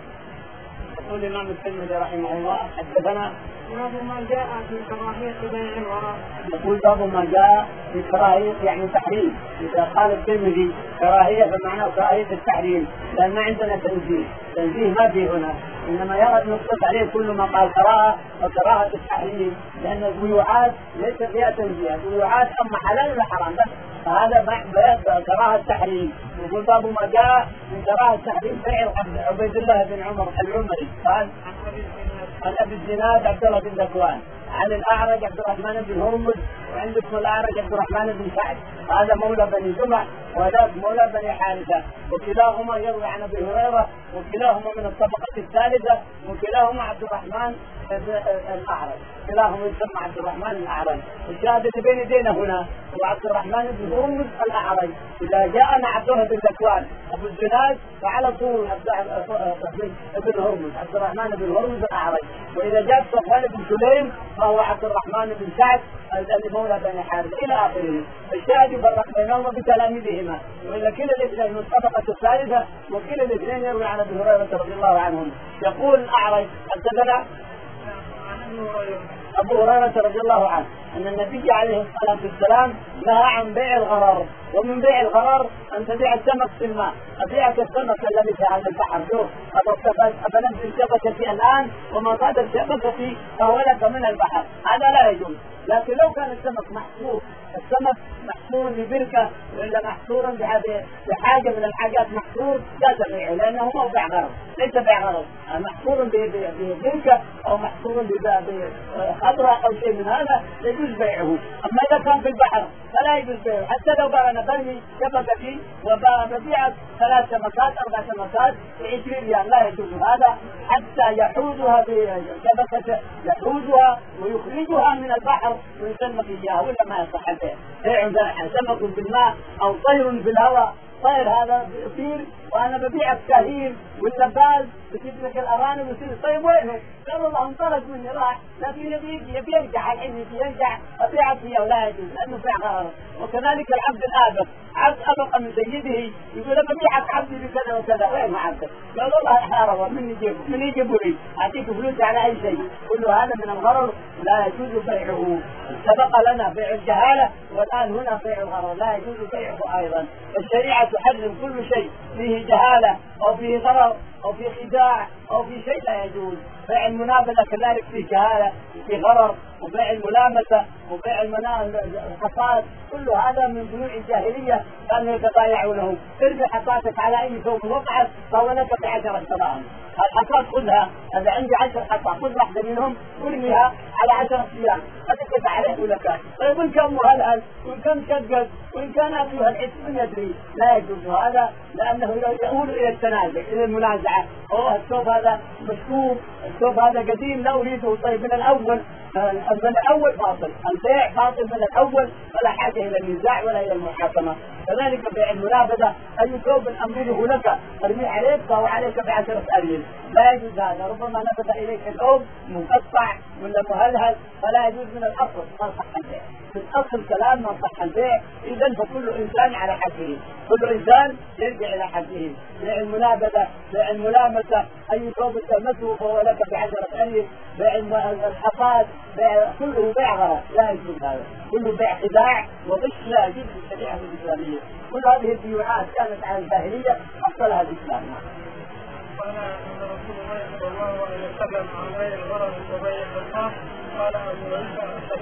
يقول الإمام الترمذي رحمه الله حدثنا باب ما جاء في كراهية بيع الغرر. يقول باب ما جاء في كراهية يعني تحريم. إذا قال الترمذي كراهية فمعناه كراهية التحريم، لأن ما عندنا تنزيه، تنزيه ما في هنا، إنما يرى نقص عليه كل ما قال كراهة وكراهة التحريم، لأن البيوعات ليس فيها تنزيه، البيوعات أما حلال ولا حرام بس، فهذا بيان كراهة التحريم. يقول باب ما جاء من كراهة التحريم بيع عبيد الله بن عمر العمري قال عن أبي الزناد عبد الله بن ذكوان عن الأعرج عبد الرحمن بن هرمز، وعندكم الأعرج عبد الرحمن بن سعد، هذا مولى بني جمع وهذاك مولى بني حارثة، وكلاهما يروي عن أبي هريرة، وكلاهما من الطبقة الثالثة، وكلاهما عبد الرحمن الأعرج، كلاهما يسمى عبد الرحمن الأعرج. الشاهد بين يدينا هنا هو عبد الرحمن بن هرمز الأعرج. إذا جاءنا عبد الله بن ذكوان أبو الزناد فعلى طول ابن هرمز عبد الرحمن بن هرمز الأعرج، وإذا جاء صفوان بن سليم فهو عبد الرحمن بن سعد الذي مولى بني حارثة إلى آخره. الشاهد يفرق بينهما بتلاميذهما، وإلا كلا الاثنين من الطبقة الثالثة وكلا الاثنين يروي عن أبي هريرة رضي الله عنهم. يقول الأعرج حدثنا أبو هريرة رضي الله عنه أن النبي عليه الصلاة والسلام نهى عن بيع الغرر، ومن بيع الغرر أن تبيع السمك في الماء، أبيعك السمك الذي في هذا البحر، شوف أبنت الشبكة الآن وما قاد الشبكة فهو لك من البحر، هذا لا يجوز. لكن لو كان السمك محصور، السمك محصور ببركة ولا محصورا بحاجة من الحاجات محصور لا تبيعه، لأنه هو بيع غرر ليس بيع غرر، محصور ببركة أو محصور بخضرة أو شيء من هذا يجوز بيعه. أما إذا كان في البحر فلا يجوز بيعه، حتى لو بقى أنا برمي شبكتي وببيعك ثلاث سمكات أربع سمكات بعشرين ريال لا يجوز هذا، حتى يحوزها بشبكة يحوزها ويخرجها من البحر ويسمك إياه، ولا ما يصح البيع. بيع سمك بالماء أو طير في الهواء، طير هذا يطير وأنا ببيعك كهيل ولا باز بجيب لك الأرانب ويصير طيب وينه؟ قال والله انطلق مني راح، لكن يبي يبي يرجع الحين يبي يرجع أبيعك فيها ولا يجوز لأنه بيع غرر. وكذلك العبد الآبق، عبد أبق من سيده يقول أنا ببيعك عبدي بكذا وكذا، وين ما عبدك؟ قال والله حارب من يجيب من يجيب لي أعطيك فلوس على أي شيء، كل هذا من الغرر لا يجوز بيعه. سبق لنا بيع الجهالة والآن هنا بيع الغرر لا يجوز بيعه أيضا. الشريعة تحرم كل شيء فيه جهالة أو فيه غرر أو فيه خداع أو في شيء لا يجوز. بيع المنابذة كذلك فيه جهالة فيه غرر، وبيع الملامسة وبيع الحصاد كل هذا من بيوع الجاهلية كانوا يتبايعونه. ارمي حصاتك على أي ثوب وقعت فهو لك بعشرة دراهم، الحصاد خذها، هذا عندي عشر حصاد خذ واحدة منهم وارميها على عشرة أيام هتكتب عليه ولك. طيب وإن كان مهلهل وإن كان شقق وإن كان أبيها العيش من يدري لا يجوز هذا، لأنه يؤول إلى التنازع إلى المنازعة. أوه الثوب هذا مشكوك، الثوب هذا قديم لا أريده. طيب من الأول من الأول باطل، البيع باطل من الأول ولا حاجة إلى النزاع ولا إلى المحاكمة. كذلك بيع المنابذة أي ثوب أمره لك أرميه عليك فهو عليك بعشرة أريل لا يجوز هذا. ربما نبذ إليك الثوب مقطع ولا مهلهل فلا يجوز من الأصل ما صح البيع. في اصل كلام من صح البيع. اذا فكل انسان على حده، كل انسان يرجع الى حده. بيع المنابذه، بيع الملامسه، اي ثوب تلمسه فهو لك بعشره الف، بيع الحصاد، بيع كله بيع غرض لا يجوز هذا، كله بيع خداع وغش لا يجوز في الشريعه الاسلاميه. كل هذه البيوعات كانت على الجاهليه افضلها الاسلام. قال ان رسول الله صلى الله عليه وسلم عن بيع الغرض وبيع الخصاص قال ابو عيسى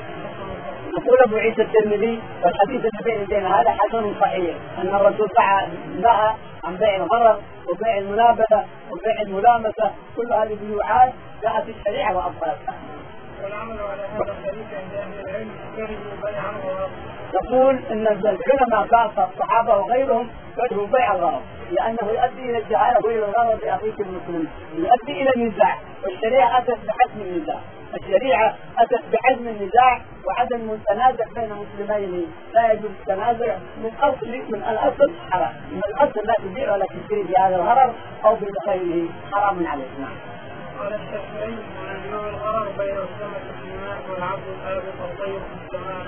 يقول ابو عيسى الترمذي والحديث الذي بين هذا حسن صحيح ان الرسول نهى عن بيع الغرض وبيع المنابذه وبيع الملامسه، كل هذه البيوعات جاءت في الشريعه وابطلتها. والعمل على هذا الطريق عند اهل العلم كرهوا بيع الغرض. يقول ان العلماء كافه الصحابه وغيرهم كرهوا بيع الغرض لانه يؤدي الى الجهاله والى الغرض باخيك المسلم، يؤدي الى النزاع، والشريعه اتت بحسم النزاع، الشريعه اتت بحزم النزاع وعدم التنازع بين مسلمين، لا يجوز التنازع من اصل من الاصل حرام، من الاصل لا تبيع ولا تشتري بهذا الغرض او بغيره حرام عليك. نعم. قال الشافعي من نوع الغرض بين السمك في الماء والعبد الآبق والطير في السماء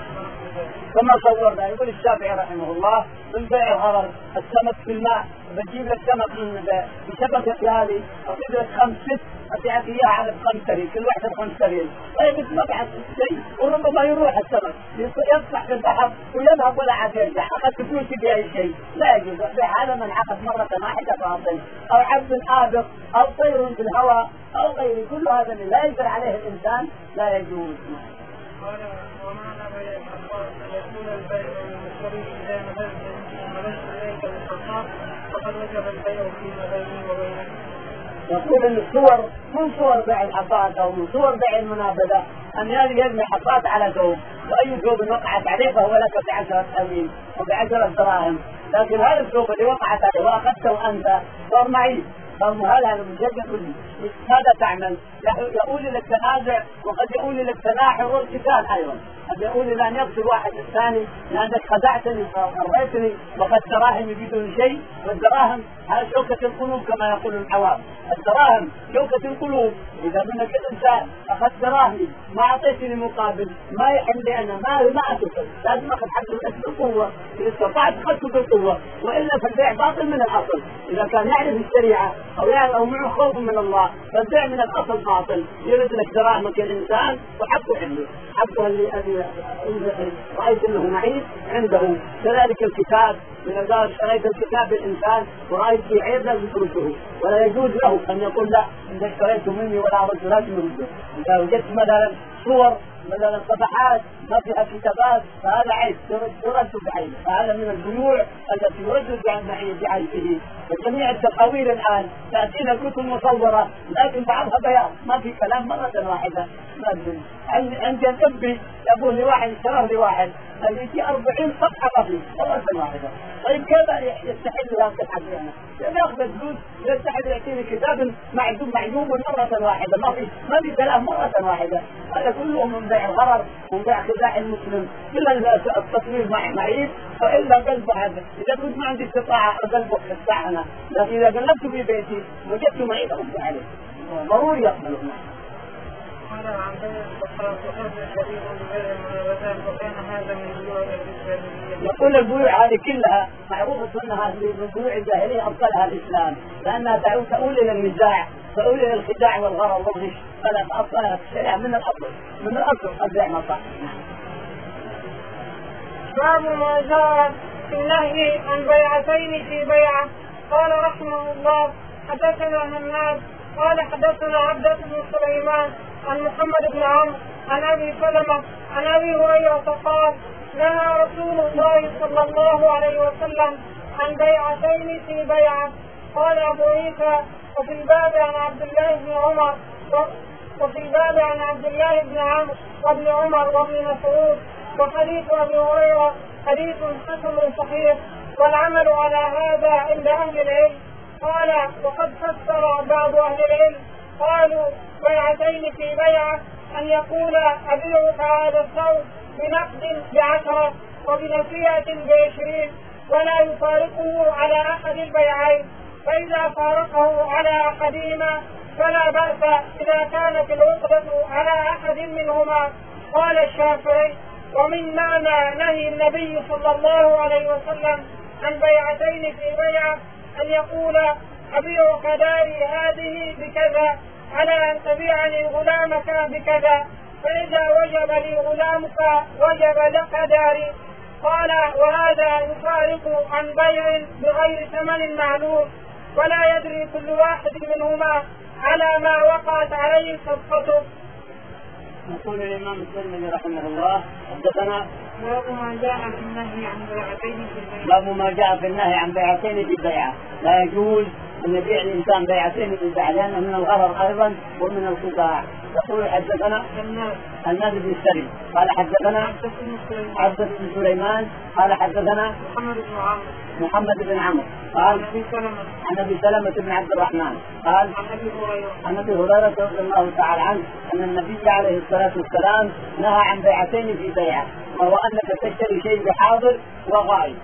كما صورنا. يقول الشافعي رحمه الله من بيع الغرض السمك في الماء، بتجيب لك سمك من بشبكة هذه أجيب لك خمس ست أبيعك إياها على خمسة ريال، كل واحدة خمسة ريال، طيب ما بعد شيء وربما يروح السمك يصبح في البحر ويذهب ولا عاد يرجع، أخذت فلوسي بأي شيء، لا يجوز. هذا من عقد مرة واحدة باطل، أو عبد آبق أو طير في الهواء أو غيره، كل هذا لا يجر عليه الإنسان لا يجوز. قال ومعنى بيع الحصاد أن يكون البيع للمشتري إذا ملكت إليك بالحصاد فقد وجب البيع في بيني وبينك. يقول ان الصور من صور بيع الحصاد او من صور بيع المنابذه ان يرمي حصاد على ثوب، واي ثوب وقعت عليه فهو لك بعشره امين وبعشره دراهم، لكن هذا الثوب اللي وقعت عليه واخذته انت صار معي، قالوا هذا المجدد ماذا تعمل؟ يقول لك تنازع وقد يقول لك تناحر والقتال ايضا، قد يقول لي ان يقتل واحد الثاني لانك خدعتني وغريتني وقد دراهمي بدون شيء، والدراهم هذه شوكة القلوب كما يقول العوام، الدراهم شوكة القلوب، اذا منك الانسان اخذت دراهمي ما اعطيتني مقابل ما يحل انا ما ما اترك، لازم اخذ حقه بالقوه، اذا استطعت اخذته بالقوه، والا فالبيع باطل من الاصل، اذا كان يعرف الشريعه او يعني او معه خوف من الله فالبيع من الاصل باطل، يرد لك دراهمك الانسان وحقه عنده، حقه اللي رايت انه معيب عنده، كذلك الكتاب اذا اشتريت الكتاب الانسان ورايت فيه عيب لازم ترده، ولا يجوز له ان يقول لا اذا اشتريته مني ولا رد لازم يرده. اذا وجدت مثلا صور مثلا صفحات ما فيها كتابات فهذا عيب يرد بعينه، فهذا من البيوع التي يرد بعينه. وجميع التقاوير الان تاتينا كتب مصوره لكن بعضها بياض ما في كلام مره واحده، عندي الابي يقول لواحد اشتراه لواحد اللي في أربعين صفحه قبل مره واحده، طيب كيف يستحل هذا الحديث؟ ياخذ فلوس يستحل يعطيني كتاب معدوم معدوم مره واحده، ما في ما في كلام مره واحده، هذا كله من بيع الغرر ومن بيع خداع المسلم، الا التصوير معيب والا قلب هذا، اذا كنت ما عندي استطاعه اقلبه في الساعه، لكن اذا قلبت في بيتي وجدت معيب ارد عليه ضروري يقبله. قال عن بيع الصفات وحب شديد ببيع المنابذات وكان هذا من بيوع الاسلاميه. يقول البيوع هذه كلها معروفه انها من بيوع الجاهليه ابطلها الاسلام، لانها تؤول الى النزاع، تؤول الى الخداع والغرر والغش، فلا ابطلها في الشريعه من الاصل، من الاصل البيع ما صح. باب ما جاء في النهي عن بيعتين في بيعه. قال رحمه الله حدثنا همام قال حدثنا عبدة بن سليمان عن محمد بن عمرو عن ابي سلمة عن ابي هريرة قال نهى رسول الله صلى الله عليه وسلم عن بيعتين في بيعه. قال ابو عيسى وفي الباب عن عبد الله بن عمر وفي الباب عن عبد الله بن عمرو وابن عمر وابن مسعود، وحديث ابي هريرة حديث حسن صحيح، والعمل على هذا عند اهل العلم. قال وقد فسر بعض اهل العلم قالوا بيعتين في بيعه ان يقول ابيعك هذا الثوب بنقد بعشره وبنسيئة بعشرين ولا يفارقه على احد البيعين، فاذا فارقه على احدهما فلا بأس اذا كانت العقدة على احد منهما. قال الشافعي ومن معنى نهي النبي صلى الله عليه وسلم عن بيعتين في بيعة أن يقول أبيعك داري هذه بكذا على أن تبيعني غلامك بكذا، فإذا وجب لي غلامك وجب لك داري. قال وهذا يفارق عن بيع بغير ثمن معلوم، ولا يدري كل واحد منهما على ما وقعت عليه صفقته. يقول الإمام الترمذي رحمه الله حدثنا باب ما جاء في النهي عن بيعتين في البيعة. باب ما جاء في النهي عن بيعتين في البيعة. لا يجوز أن يبيع الإنسان بيعتين في البيعة لأنه من الغرر أيضا ومن الخداع. يقول حدثنا الناس بن السري قال حدثنا عبد بن سليمان قال حدثنا محمد بن عمرو محمد بن عمرو قال عن ابي سلمة بن عبد الرحمن قال عن ابي هريرة رضي الله تعالى عنه ان النبي عليه الصلاة والسلام نهى عن بيعتين في بيعة، وهو انك تشتري شيء بحاضر وغائب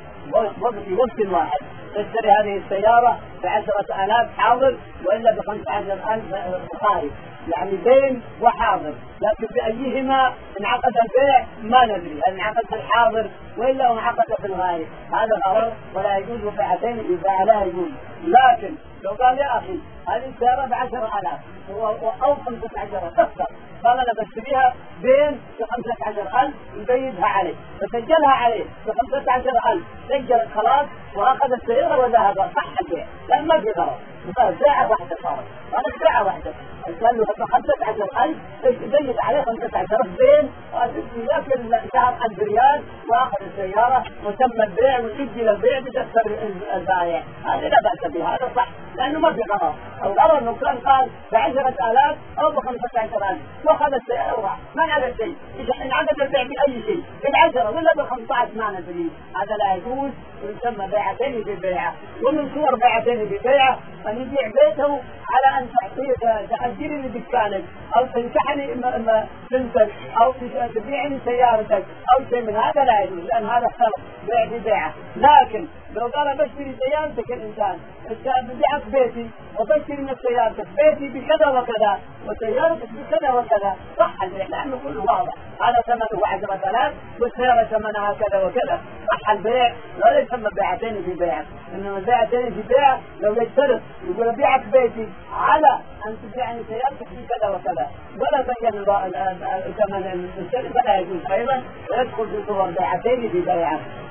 في وقت واحد. تشتري هذه السيارة بعشرة آلاف حاضر وإلا بخمسة عشر ألف غائب، يعني بين وحاضر، لكن بأيهما انعقد البيع ما ندري، هل انعقد في الحاضر وإلا انعقد في الغائب. هذا غلط ولا يجوز بيعتين إذا لا يجوز. لكن لو قال يا أخي هذه السيارة بعشرة آلاف أو خمسة عشر تخسر، قال أنا بشتريها بين بخمسة عشر ألف يبيدها عليه، فسجلها عليه بخمسة عشر ألف، سجلت خلاص وأخذ السيارة وذهب، صح البيع، لا ما في غلط، ساعة واحدة صارت، هذا ساعة واحدة، قال له خمسة عشر ألف يبيد عليه خمسة عشر ألف بين، لكن شهر ألف ريال وأخذ السيارة وتم البيع وسجل البيع بدفتر البائع، هذا لا بأس به، هذا صح لأنه ما في غلط. الغرض انه كان قال بعشرة آلاف او بخمسة عشر ألف واخذ السيارة وراح، ما هذا الشيء، اذا انعقد البيع باي شيء بالعشرة ولا بالخمسة عشر ما ندري، هذا لا يجوز، ويسمى بيعتين في بيعة. ومن صور بيعتين في بيعة ان يبيع بيته على ان تعطيه تأجرني دكانك او تنكحني بنتك او تبيعني سيارتك او شيء من هذا، لا يجوز لان هذا خلط بيع في بيعة. لكن لو قال بشتري سيارتك الانسان ببيعك بيتي وبشتري من سيارتك بيتي بكذا وكذا وسيارتك بكذا وكذا، صح البيع لانه كله واضح، هذا ثمنه عشرة آلاف والسيارة ثمنها كذا وكذا، صح البيع ولا يسمى بيعتين في بيع. انما بيعتين في بيع لو يشترط يقول بيعك بيتي على ان تبيعني سيارتك بكذا وكذا ولا بين ثمن المشتري فلا يجوز ايضا ويدخل في صور بيعتين في بيع.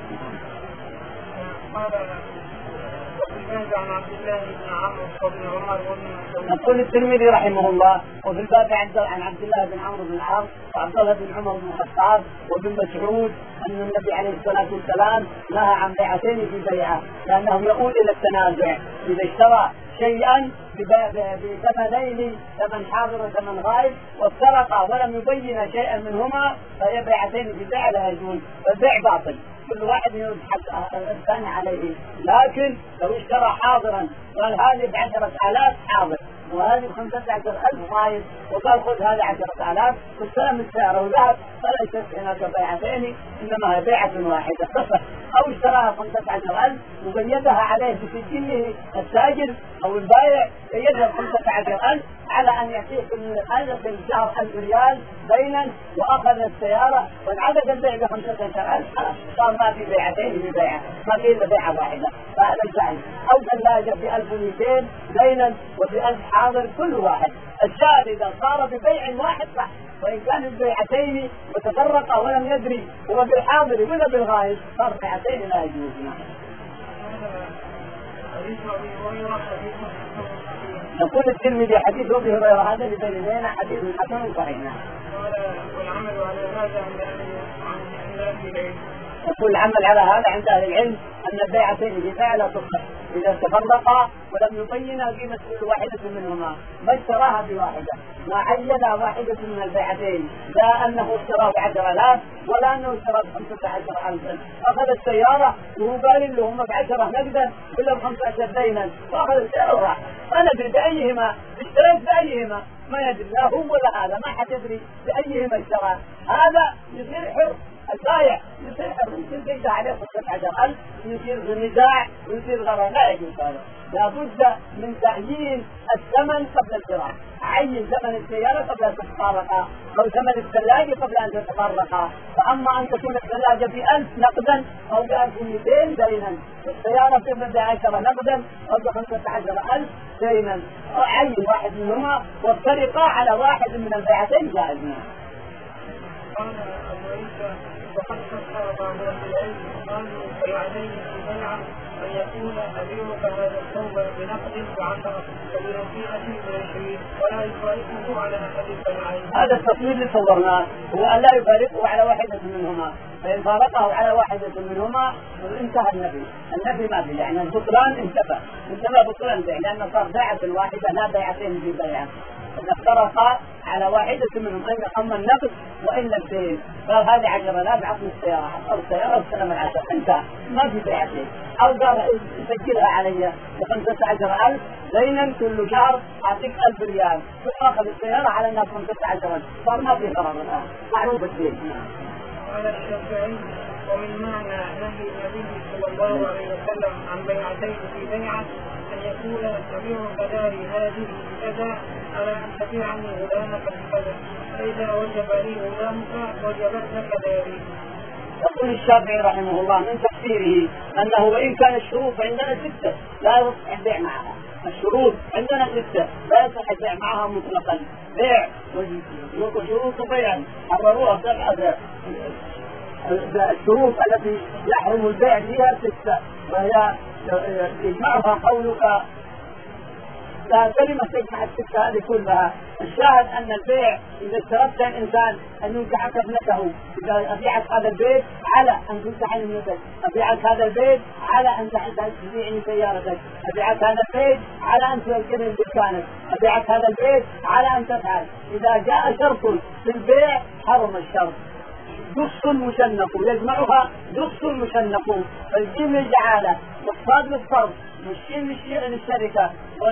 يقول الترمذي رحمه الله وفي الباب عن عبد الله بن عمرو بن العاص وعبد الله بن عمر بن الخطاب وابن مسعود ان النبي عليه الصلاه والسلام نهى عن بيعتين في بيعه، لانه يقول الى التنازع، اذا اشترى شيئا بثمنين، ثمن حاضر وثمن غائب، وافترقا ولم يبين شيئا منهما فهي بيعتين في بيعه لا يجوز، فالبيع باطل، كل واحد يرد حق الثاني عليه. لكن لو اشترى حاضرا قال هذه بعشرة آلاف حاضر وهذه بخمسة عشر ألف غايب وقال خذ هذه عشرة آلاف واستلم السعر وذهب، فلا يصح هناك بيعتين انما هي بيعة واحدة فقط. او اشتراها خمسة عشر ألف وقيدها عليه بسجله التاجر او البائع، قيدها خمسة عشر ألف على ان يعطيه في الشهر ألف ريال بينا واخذ السيارة وانعقد البيع بخمسة عشر ألف، صار ما في بيعتين في بيعة، ما في الا بيعة واحدة، فهذا الجائز. او ثلاجة ب ألف ومئتين بينا وبألف حاضر كل واحد. الشاهد اذا صار ببيع واحد صح، وان كان البيعتين وتفرقا ولم يدري هو بالحاضر ولا بالغائب صار بيعتين لا يجوز. يقول الترمذي حديث ابي هريره هذا اللي بيننا حديث حسن صحيح. والعمل على هذا عن يقول العمل على هذا عند اهل العلم ان البيعتين في بيع لا تصح اذا تفرقا ولم يبينا قيمه كل واحده منهما، ما اشتراها بواحده، ما عينها واحده من البيعتين، لا انه اشتراه بعشر آلاف ولا انه اشتراه بخمسة عشر ألفا، اخذ السياره وهو قال له هم بعشره نقدا ولا بخمسة عشر دينا واخذ السياره وراح، ما ندري بايهما اشتريت بايهما، ما يدري لا هو ولا هذا، ما حد يدري بايهما اشترى، هذا يصير حر، البائع سحر يمكن تجد عليه ستة عشر ألف يصير نزاع ويصير غرر، لا يجوز هذا. لابد من تعيين الثمن قبل القراء، عين ثمن السيارة قبل أن تتفرقا أو ثمن الثلاجة قبل أن تتفرقا. فأما أن تكون الثلاجة بألف نقدا أو بألف ومئتين دينا، السيارة تبدأ بعشرة نقدا أو بخمسة عشر ألف دينا، عين واحد منهما والسرقة على واحد من البيعتين جائزة. قال أبو عيسى وقد فسر بعض العلم قالوا فيعليه في بيعة أن يقول أبيعك هذا الثوب بنقد بعشرة وبنصيحة بعشرين ولا يفارقه على أحد البيعين. هذا التصوير اللي صورناه هو أن لا يفارقه على واحدة منهما، فإن فارقه على واحدة منهما انتهى النبي، النبي ما في يعني البطلان انتفى، انتفى بطلان بيع لأن صار بيعة واحدة لا بيعتين في بيعة. إذا افترقا على واحدة منهم أما النقد وإلا الدين قال هذه عشرة لا بعقل السيارة أو السيارة السلام العشر انت ما في بيعتين، أو قال سجلها علي بخمسة عشر ألف دينا كل شهر أعطيك ألف ريال وآخذ السيارة على الناس خمسة عشر ألف، صار ما في قرار الآن معروف الدين. قال الشافعي ومن معنى نهي النبي صلى الله عليه وسلم عن بيعتين في بيعة أن يقول أبيعك داري هذه بكذا على أن تبيعني غلامك بكذا، فإذا وجب لي غلامك وجبت لك داري. يقول الشافعي رحمه الله من تفسيره أنه وإن كان الشروط عندنا ستة لا يصح البيع معها، الشروط عندنا ستة لا يصح البيع معها مطلقا، بيع وشروط بيع حرروها سبعة، الشروط التي يحرم البيع فيها ستة وهي يجمعها قولك لا كلمة تجمع الستة هذه كلها. الشاهد أن البيع إذا اشترطت الإنسان أن ينكحك ابنته، إذا أبيعك هذا البيت على أن تنكحني ابنتك، أبيعك هذا البيت على أن تبيعني سيارتك، أبيعك هذا البيت على أن تركبني دكانك، أبيعك هذا البيت على أن تفعل. إذا جاء شرط في البيع حرم الشرط. دخس مشنق يجمعها دخس مشنق، الجيم للجعالة والصاد للصرف والشين للشركة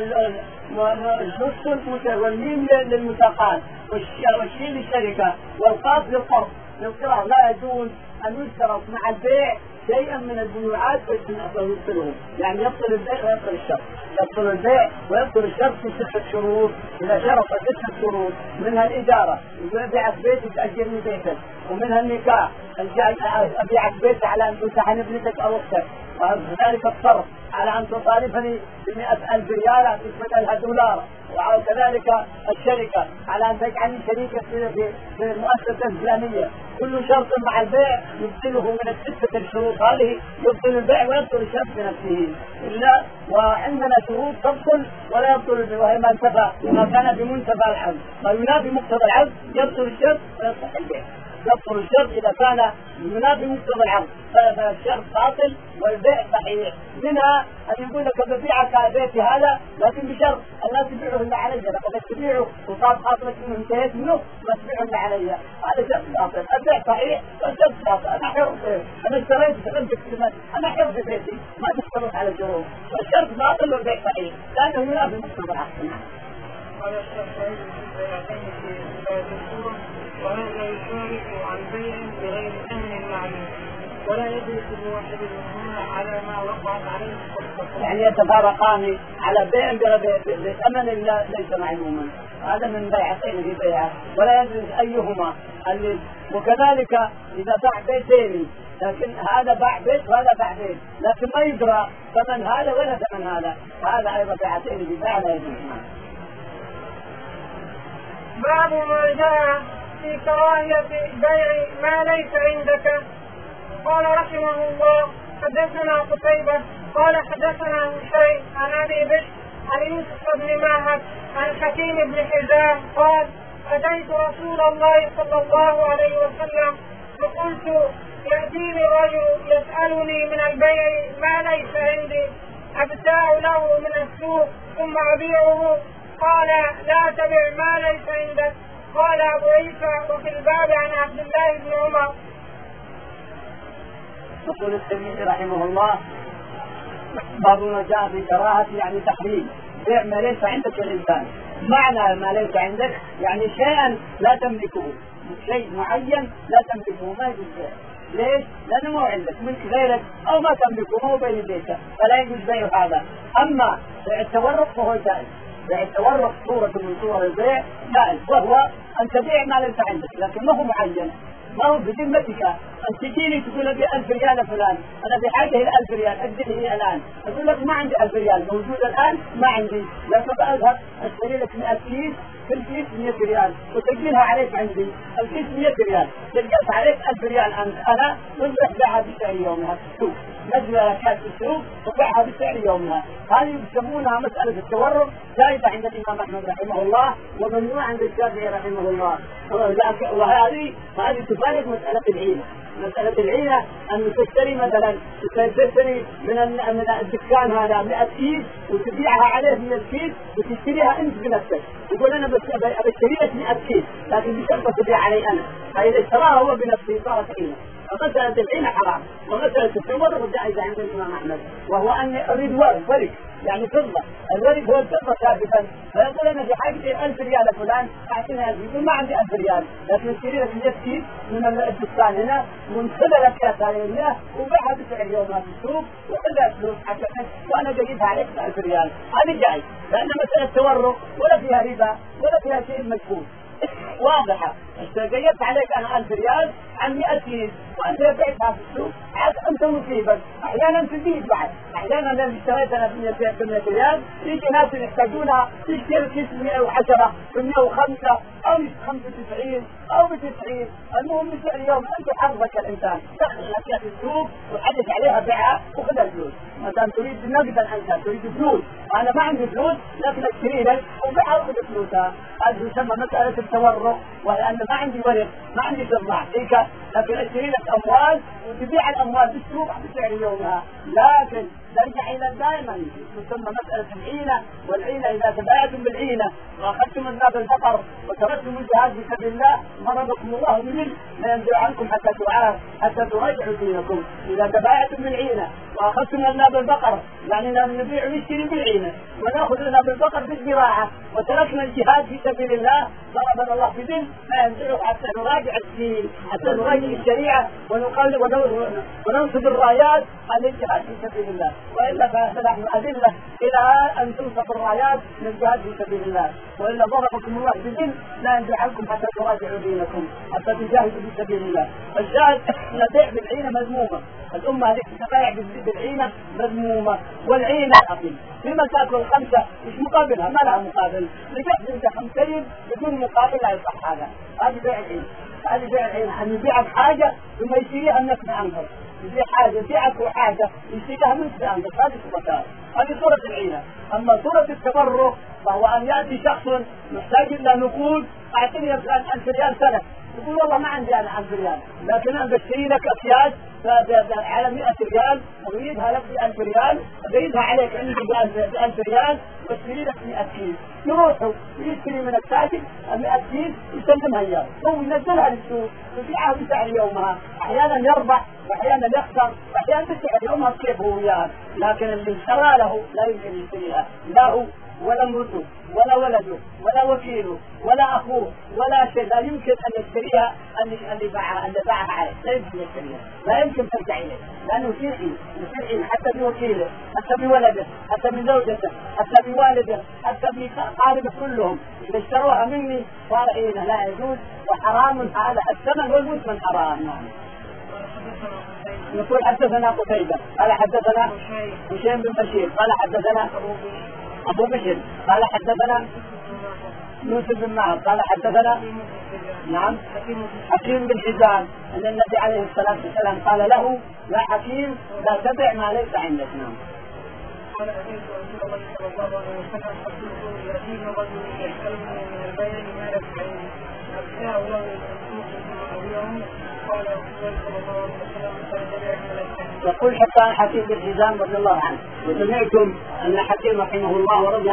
والدخس والميم للمساقات والشين للشركة والقاف للصرف للقراء. لا يجوز أن يشترط مع البيع شيئا من البيوعات يبطله، يعني يبطل البيع ويبطل الشرط، يبطل البيع ويبطل الشرط في ستة شروط. إذا شرط ستة شروط منها الإجارة يبيعك بيت تأجرني بيتك، ومنها النكاح أبيعك بيت على أن تمتحن ابنتك أو أختك، وكذلك الصرف على أن تطالبني بمئة ألف ريال أعطيك بدلها دولار، وكذلك الشركة على أن تجعلني شريكا في المؤسسة الإسلامية. كل شرط مع البيع يبطله من الستة الشروط هذه، يبطل البيع ويبطل الشرط بنفسه إلا وعندنا شروط تبطل ولا يبطل، وهي ما انتفى ما كان بمنتفى العقد، ما ينافي مقتضى العقد يبطل الشرط ويصح البيع. يبطل الشرط إذا كان ينافي مقتضى العقد فالشرط باطل والبيع صحيح. منها أن يقول لك ببيعك بيتي هذا لكن بشرط أن لا تبيعه إلا علي، لقد تبيعه وصاب خاطرك منه انتهيت منه ما تبيعه إلا علي، هذا شرط باطل. البيع صحيح والشرط باطل. أنا حر، أنا اشتريت خدمت كلمات، أنا حر في بيتي ما تشترط على الشروط، الشرط باطل والبيع صحيح لأنه ينافي مقتضى العقد. قال الشافعي في بيعتين في هذه الصورة وهذا يشارك عن بيع بغير ثمن معلوم ولا يدرك الواحد منهما على ما وقعت عليه الصفقة، يعني يتفارقان على بيع بثمن ليس معلوما، هذا من بيعتين في بيعة ولا يدرك أيهما. وكذلك إذا باع بيتين لكن هذا باع بيت وهذا باع بيت لكن ما يدرى ثمن هذا ولا ثمن هذا، هذا أيضا بيعتين في بيعة لا يدرك. باب ما جاء في كراهية بيع ما ليس عندك. قال رحمه الله حدثنا قتيبة قال حدثنا هشيم عن أبي بشر عن يوسف بن معهد عن حكيم بن حزام قال أتيت رسول الله صلى الله عليه وسلم فقلت يأتيني رجل يسألني من البيع ما ليس عندي أبتاع له من السوق ثم أبيعه، قال لا تبع ما ليس عندك. قال أبو عيسى وفي الباب عن عبد الله بن عمر. يقول الترمذي رحمه الله باب ما جاء في كراهة يعني تحريم بيع ما ليس عندك الإنسان. معنى ما ليس عندك يعني شيئا لا تملكه، شيء معين لا تملكه ما يجوز بيع. ليش؟ لأنه مو عندك، ملك غيرك أو ما تملكه، مو بين يديك، فلا يجوز بيع هذا. أما بيع التورق فهو جائز. بيع التورق صورة من صور البيع جائز، وهو أن تبيع ما ليس عندك، لكن ما هو معين، ما هو بذمتك. أن تجيني تقول لي ألف ريال فلان، أنا بحاجة إلى ألف ريال، أديني الآن. أقول لك ما عندي ألف ريال، موجود الآن ما عندي، لكن أذهب أشتري لك مئة كيس، كل كيس مئة ريال، وتجيلها عليك عندي، الكيس مئة ريال، تلقى عليك ألف ريال أنت أنا، ونروح بيعها بسعر يومها في السوق، نجي على كاس السوق وبيعها بسعر يومها. هذه يسمونها مسألة التورق، جائزة عند الإمام أحمد رحمه الله، وممنوع عند الشافعي رحمه الله. وهذه هذه تفارق مسألة العينة. مسألة العينة أن تشتري مثلا تشتري من من الدكان هذا مئة كيس وتبيعها عليه مئة كيس وتشتريها أنت بنفسك، يقول أنا بس بشتري لك مئة كيس لكن بشرط تبيع علي أنا، فإذا اشتراها هو بنفسه صارت عينة. فمسألة العينة حرام، ومسألة التورق جائزة عند الإمام أحمد، وهو أن أريد ورق يعني فضة، الورق هو الفضة ثابتا، فيقول أنا في حاجة ألف ريال فلان أعطيني ألف، يقول ما عندي ألف ريال لكن اشتري لك مئة كيس من الدكان هنا وانخذ لك يا سالي الله وبيعها بسعر يومها في السوق وخذها فلوس حقك وأنا جايبها عليك بألف ريال. هذه جائز، لأن مسألة تورق ولا فيها ربا ولا فيها شيء مجهول، واضحة. جيبت عليك أنا ألف ريال عن مئة كيس وأنت بعتها في السوق، عاد أنت مصيبة. أحيانا تزيد بعد، أحيانا لما اشتريت أنا بمئة ريال يجي ناس يحتاجونها تشتري كيس مئة وعشرة بمئة وخمسة أو خمسة وتسعين أو بتسعين، المهم بسعر اليوم أنت حظك الإنسان دخل لك في السوق وحدث عليها بيعها وخذ الفلوس. ما دام تريد نقدا أنت تريد فلوس، أنا ما عندي فلوس لكن أشتري لك وبيعها وخذ فلوسها. هذه تسمى مسألة التورق، وأنا ما عندي ورق ما عندي فضة فيك، لكن أشتري لك أموال وتبيع الأموال بالسوق بسعر يومها. لكن نرجع إلى دائما تسمى مسألة العينة، والعينة إذا تبايعتم بالعينة وأخذتم الناب البقر وتركتم الجهاد في سبيل الله مرضكم الله بمثل لا ينزع عنكم حتى تعاهد حتى تراجعوا دينكم. إذا تبايعتم بالعينة وأخذتم الناب البقر يعني نبيع ونشتري بالعينة ونأخذ الناب البقر بالزراعة وتركنا الجهاد في سبيل الله ضربنا الله في ذل لا ينزعه حتى نراجع الدين، حتى نراجع الشريعة ونقل وننصب الرايات عن الجهاد في سبيل الله، وإلا فنحن أذلة إلى أن تنصب الرايات من الجهاد في سبيل الله، وإلا ضربكم الله بذل لا ينزع عنكم حتى تراجعوا دينكم حتى تجاهدوا في سبيل الله. فالشاهد نبيع بالعينة مذمومة، الأمة هذه تبايع بالعينة مذمومة. والعينة أقل لما تأكل الخمسة مش مقابلها، ما لها مقابل، رجعت انت خمسين بدون مقابل لا يصح هذا. هذه بيع العين، هذه بيع العين أن يبيعك حاجة ثم يشتريها منك بأنفس، يبيع حاجة يبيعك وحاجة يشتريها منك بأنفس، هذه صورتها، هذه صورة العينة. أما صورة التبرع فهو أن يأتي شخص محتاج إلى نقود أعطني ألف ريال سنة، يقول والله ما عندي أنا ألف ريال لكن أنا بشتري لك أكياس على مئة ريال أريدها لك بألف ريال أريدها عليك عندي بألف ريال واشتري لك مئة كيس. يروحوا يشتري من التاجر مئة كيس يسلمها إياه هو ينزلها للسوق يبيعها بسعر يومها، أحيانا يربح وأحيانا يخسر وأحيانا بسعر يومها كيف هو وياه، لكن اللي اشترى له لا يمكن يشتريها، لا هو ولا امرته ولا ولده ولا وكيله ولا أخوه ولا شيء، لا يمكن أن يشتريها اللي باعها اللي باعها عليه، لا يمكن يشتريها، لا يمكن ترجع إليه لأنه شيعي شيعي حتى بوكيله حتى بولده حتى بزوجته حتى بوالده حتى بقاربه كلهم إذا اشتروها مني صار عينه لا يجوز وحرام. هذا الثمن والمثمن حرام. نقول حدثنا قتيبة قال حدثنا هشام بن بشير قال حدثنا أبو بشر قال حدثنا يوسف بن معاذ قال حدثنا نعم حكيم بن حزام أن النبي عليه الصلاة والسلام قال له يا حكيم لا تبع ما ليس عندك. نعم. قال أتيت رسول الله صلى الله عليه وسلم فقلت يأتيني رجل يسألني من البيع ما يفعلون أبتاع الله يوم قال رسول الله صلى الله عليه وسلم فلتبع ما ليس عندك. يقول حتى حكيم بن حزام رضي الله عنه وسمعتم أن حكيم رحمه الله ورضي عنه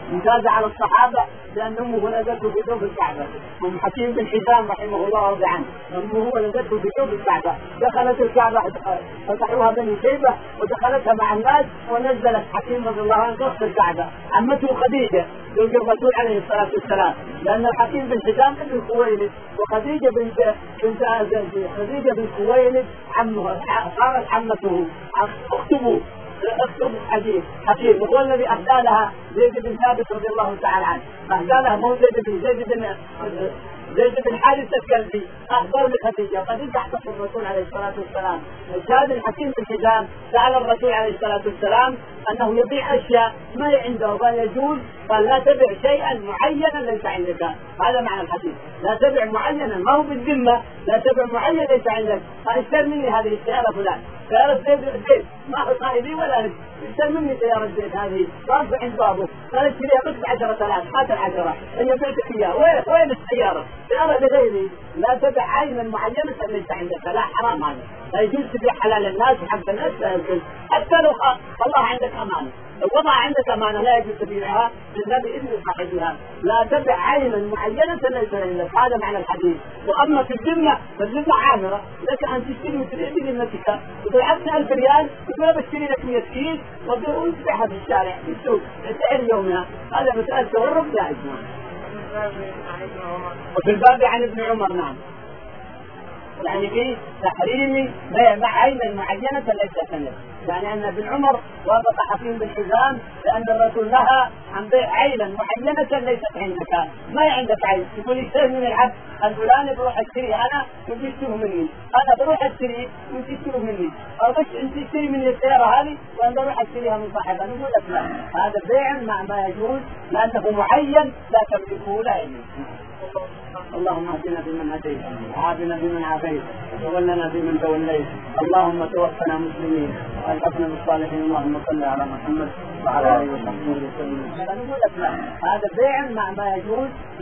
امتاز على الصحابة لأن أمه ولدته في ثوب الكعبة. أم حكيم بن حزام رحمه الله ورضي عنه أمه ولدته في ثوب الكعبة، دخلت الكعبة فتحوها بني شيبة ودخلتها مع الناس ونزلت حكيم رضي الله عنه وسط الكعبة. عمته خديجة زوج الرسول عليه الصلاة والسلام، لأن الحكيم بن حزام ابن خويلد وخديجة بنت بنت خديجة بن خويلد عمها صارت عمته أخته اكتب حديث حكيم، وهو الذي اهدى لها زيد بن ثابت رضي الله تعالى عنه، اهدى لها مو زيد بن زيد بن زيد بن حارثة الكلبي، اخبر لخديجه، خديجه تحت الرسول عليه الصلاه والسلام. كان الحكيم بن حزام سال الرسول عليه الصلاه والسلام انه يبيع اشياء ما عنده ولا يجوز، قال لا تبع شيئا معينا ليس عندك. هذا معنى الحديث، لا تبع معينا، ما هو بالذمه، لا تبع معين ليس عندك. اشتر مني هذه السياره فلان، سياره زيد زيد ما هو صاحبي ولا انت، اشتر مني سياره زيد هذه، رافع عند بابه، قال اشتريها بس بعشرة آلاف، هات العشرة، هي بعتك اياها، وين وين السياره؟ سياره لغيري. لا تبع عينا معينه ليس عندك، لا حرام هذا، لا يجوز تبيع حلال الناس وحق الناس لا يجوز، حتى لو الله عندك امانه، لو وضع عندك امانه لا يجوز تبيعها الا باذن صاحبها. لا تبع عينا معينه ليس عندك، هذا معنى الحديث. واما في الذمه فالذمه عامره، لك ان تشتري مثل بذمتك، وتلعبني ألف ريال وتقول بشتري لك مية كيس وتبيعها في الشارع في السوق تعير يومها، هذا مساله تورط لا اجماع. وفي الباب عن ابن عمر نعم، يعني في تحريم بيع عينا معينة ليس سنة، يعني أن ابن عمر وافق حكيم بن حزام لأن الرسول نهى عن بيع عينا معينة ليست عندك، ما عندك عين، يقول اشتري من العبد الفلاني بروح اشتري أنا وانت تشتريه مني، أنا بروح اشتري وانت تشتريه مني، أو بس انت تشتري مني السيارة هذه وأنا بروح اشتريها من صاحبها، نقول لك لا، هذا بيع مع ما يجوز لأنه معين لا تملكه لا يملك. اللهم اهدنا فيمن هديت، وعافنا فيمن عافيت، وتولنا فيمن توليت، اللهم توفنا مسلمين والحقنا بالصالحين. اللهم صل على محمد وعلى اله وصحبه وسلم. هذا بيع مع ما يجوز